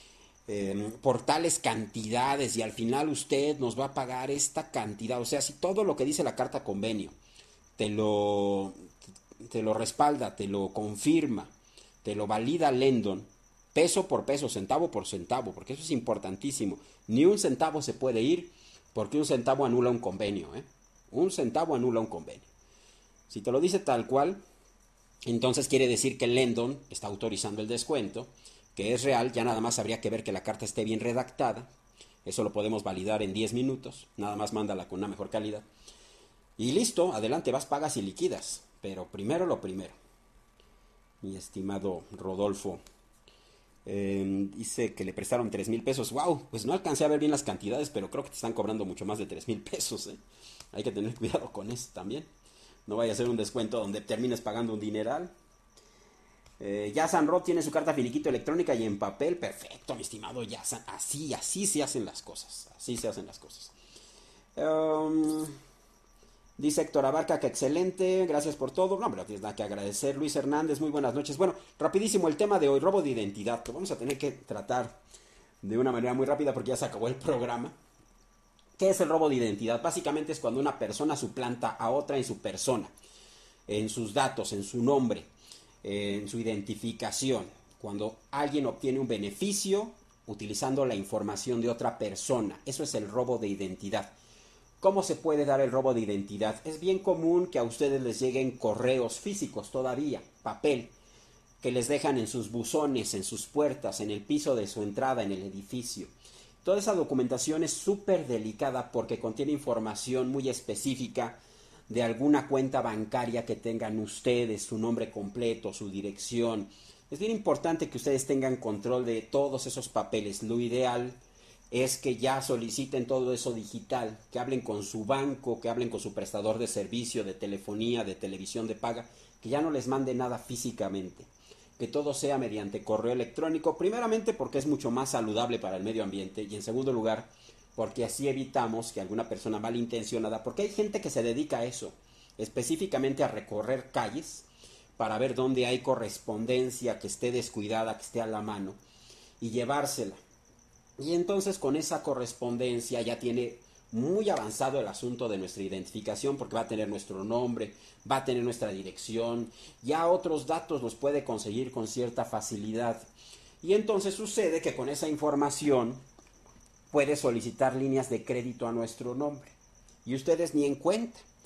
por tales cantidades, y al final usted nos va a pagar esta cantidad. O sea, si todo lo que dice la carta convenio te lo respalda, te lo confirma, te lo valida Lendon, peso por peso, centavo por centavo, porque eso es importantísimo. Ni un centavo se puede ir, porque un centavo anula un convenio, Un centavo anula un convenio. Si te lo dice tal cual, entonces quiere decir que Lendon está autorizando el descuento, que es real. Ya nada más habría que ver que la carta esté bien redactada. Eso lo podemos validar en 10 minutos. Nada más mándala con una mejor calidad. Y listo, adelante, vas, pagas y liquidas. Pero primero lo primero. Mi estimado Rodolfo. Dice que le prestaron 3,000 pesos. Wow, pues no alcancé a ver bien las cantidades, pero creo que te están cobrando mucho más de 3,000 pesos. Hay que tener cuidado con eso también. No vaya a ser un descuento donde termines pagando un dineral. Ya Sanro tiene su carta finiquito electrónica y en papel. Perfecto, mi estimado Yasan. Así se hacen las cosas. Así se hacen las cosas. Dice Héctor Abarca que excelente, gracias por todo. No, pero no tienes nada que agradecer. Luis Hernández, muy buenas noches. Bueno, rapidísimo el tema de hoy, robo de identidad, que vamos a tener que tratar de una manera muy rápida porque ya se acabó el programa. ¿Qué es el robo de identidad? Básicamente es cuando una persona suplanta a otra en su persona, en sus datos, en su nombre, en su identificación. Cuando alguien obtiene un beneficio utilizando la información de otra persona. Eso es el robo de identidad. ¿Cómo se puede dar el robo de identidad? Es bien común que a ustedes les lleguen correos físicos todavía, papel, que les dejan en sus buzones, en sus puertas, en el piso de su entrada, en el edificio. Toda esa documentación es súper delicada porque contiene información muy específica de alguna cuenta bancaria que tengan ustedes, su nombre completo, su dirección. Es bien importante que ustedes tengan control de todos esos papeles. Lo ideal es que ya soliciten todo eso digital, que hablen con su banco, que hablen con su prestador de servicio, de telefonía, de televisión de paga, que ya no les mande nada físicamente, que todo sea mediante correo electrónico, primeramente porque es mucho más saludable para el medio ambiente y en segundo lugar porque así evitamos que alguna persona malintencionada, porque hay gente que se dedica a eso, específicamente a recorrer calles para ver dónde hay correspondencia que esté descuidada, que esté a la mano y llevársela. Y entonces con esa correspondencia ya tiene muy avanzado el asunto de nuestra identificación porque va a tener nuestro nombre, va a tener nuestra dirección, ya otros datos los puede conseguir con cierta facilidad. Y entonces sucede que con esa información puede solicitar líneas de crédito a nuestro nombre. Y ustedes ni en cuenta.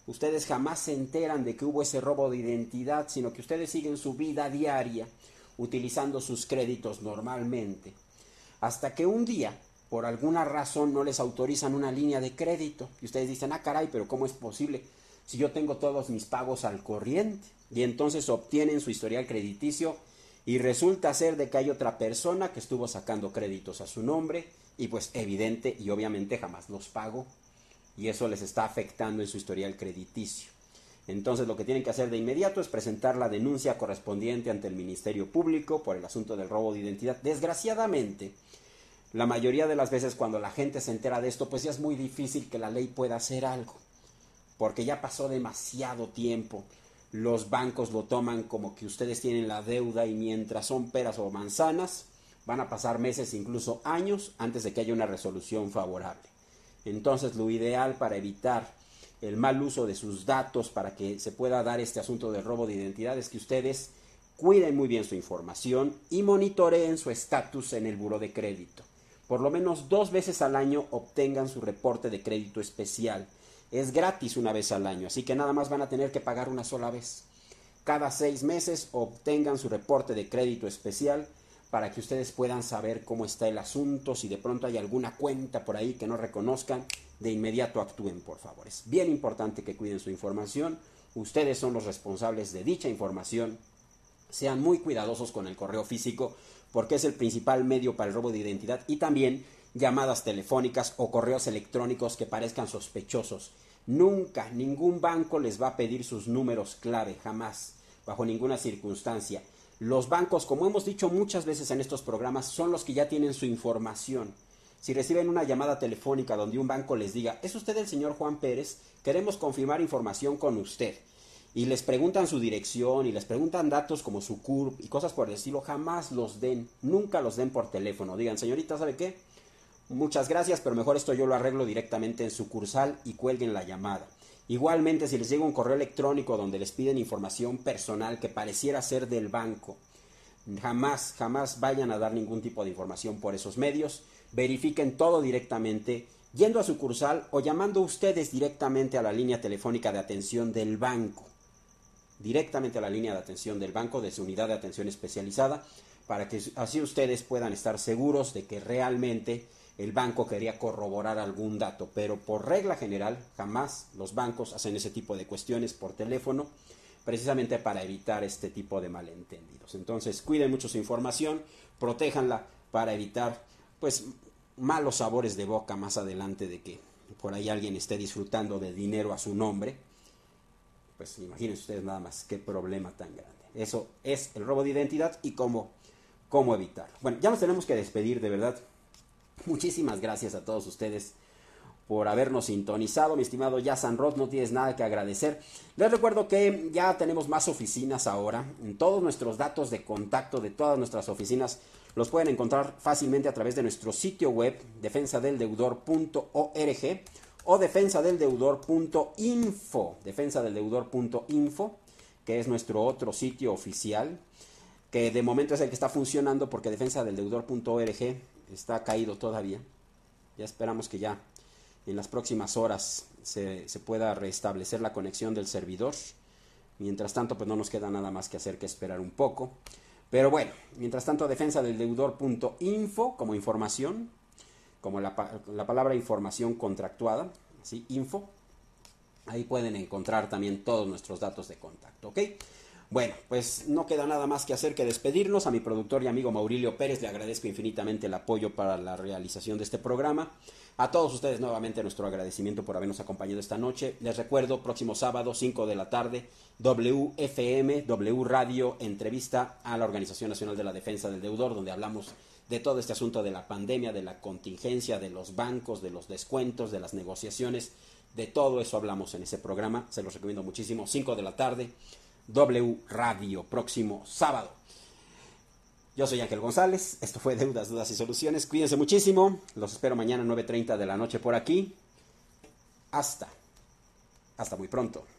Ustedes jamás se enteran de que hubo ese robo de identidad, sino que ustedes siguen su vida diaria utilizando sus créditos normalmente. Hasta que un día, por alguna razón, no les autorizan una línea de crédito. Y ustedes dicen, ah, caray, pero ¿cómo es posible si yo tengo todos mis pagos al corriente? Y entonces obtienen su historial crediticio y resulta ser de que hay otra persona que estuvo sacando créditos a su nombre y pues evidente y obviamente jamás los pagó. Y eso les está afectando en su historial crediticio. Entonces lo que tienen que hacer de inmediato es presentar la denuncia correspondiente ante el Ministerio Público por el asunto del robo de identidad. Desgraciadamente, la mayoría de las veces cuando la gente se entera de esto, pues ya es muy difícil que la ley pueda hacer algo, porque ya pasó demasiado tiempo. Los bancos lo toman como que ustedes tienen la deuda y mientras son peras o manzanas, van a pasar meses, incluso años, antes de que haya una resolución favorable. Entonces lo ideal para evitar el mal uso de sus datos, para que se pueda dar este asunto del robo de identidad, es que ustedes cuiden muy bien su información y monitoreen su estatus en el buró de crédito. Por lo menos 2 veces al año obtengan su reporte de crédito especial. Es gratis una vez al año, así que nada más van a tener que pagar una sola vez. Cada 6 meses obtengan su reporte de crédito especial para que ustedes puedan saber cómo está el asunto. Si de pronto hay alguna cuenta por ahí que no reconozcan, de inmediato actúen, por favor. Es bien importante que cuiden su información. Ustedes son los responsables de dicha información. Sean muy cuidadosos con el correo físico, porque es el principal medio para el robo de identidad, y también llamadas telefónicas o correos electrónicos que parezcan sospechosos. Nunca, ningún banco les va a pedir sus números clave, jamás, bajo ninguna circunstancia. Los bancos, como hemos dicho muchas veces en estos programas, son los que ya tienen su información. Si reciben una llamada telefónica donde un banco les diga, ¿es usted el señor Juan Pérez? Queremos confirmar información con usted. Y les preguntan su dirección y les preguntan datos como su CURP y cosas por el estilo, jamás los den, nunca los den por teléfono. Digan, señorita, ¿sabe qué? Muchas gracias, pero mejor esto yo lo arreglo directamente en sucursal, y cuelguen la llamada. Igualmente, si les llega un correo electrónico donde les piden información personal que pareciera ser del banco, jamás vayan a dar ningún tipo de información por esos medios. Verifiquen todo directamente, yendo a sucursal o llamando ustedes directamente a la línea telefónica de atención del banco. Directamente a la línea de atención del banco, de su unidad de atención especializada, para que así ustedes puedan estar seguros de que realmente el banco quería corroborar algún dato. Pero por regla general, jamás los bancos hacen ese tipo de cuestiones por teléfono, precisamente para evitar este tipo de malentendidos. Entonces, cuiden mucho su información, protéjanla para evitar, pues, malos sabores de boca más adelante de que por ahí alguien esté disfrutando de dinero a su nombre. Pues imagínense ustedes nada más qué problema tan grande. Eso es el robo de identidad y cómo evitarlo. Bueno, ya nos tenemos que despedir, de verdad. Muchísimas gracias a todos ustedes por habernos sintonizado. Mi estimado Jason Roth, no tienes nada que agradecer. Les recuerdo que ya tenemos más oficinas ahora. En todos nuestros datos de contacto de todas nuestras oficinas los pueden encontrar fácilmente a través de nuestro sitio web, defensadeldeudor.org o defensadeldeudor.info, defensadeldeudor.info, que es nuestro otro sitio oficial, que de momento es el que está funcionando porque defensadeldeudor.org está caído todavía. Ya esperamos que ya en las próximas horas se pueda restablecer la conexión del servidor. Mientras tanto, pues no nos queda nada más que hacer que esperar un poco. Pero bueno, mientras tanto, defensadeldeudor.info como información, como la palabra información contractuada, ¿sí? Info. Ahí pueden encontrar también todos nuestros datos de contacto, ¿ok? Bueno, pues no queda nada más que hacer que despedirnos. A mi productor y amigo Maurilio Pérez le agradezco infinitamente el apoyo para la realización de este programa. A todos ustedes nuevamente nuestro agradecimiento por habernos acompañado esta noche. Les recuerdo, próximo sábado, 5 de la tarde, WFM, W Radio, entrevista a la Organización Nacional de la Defensa del Deudor, donde hablamos de todo este asunto de la pandemia, de la contingencia, de los bancos, de los descuentos, de las negociaciones, de todo eso hablamos en ese programa. Se los recomiendo muchísimo, 5 de la tarde, W Radio, próximo sábado. Yo soy Ángel González, esto fue Deudas, Dudas y Soluciones. Cuídense muchísimo, los espero mañana 9:30 de la noche por aquí. Hasta muy pronto.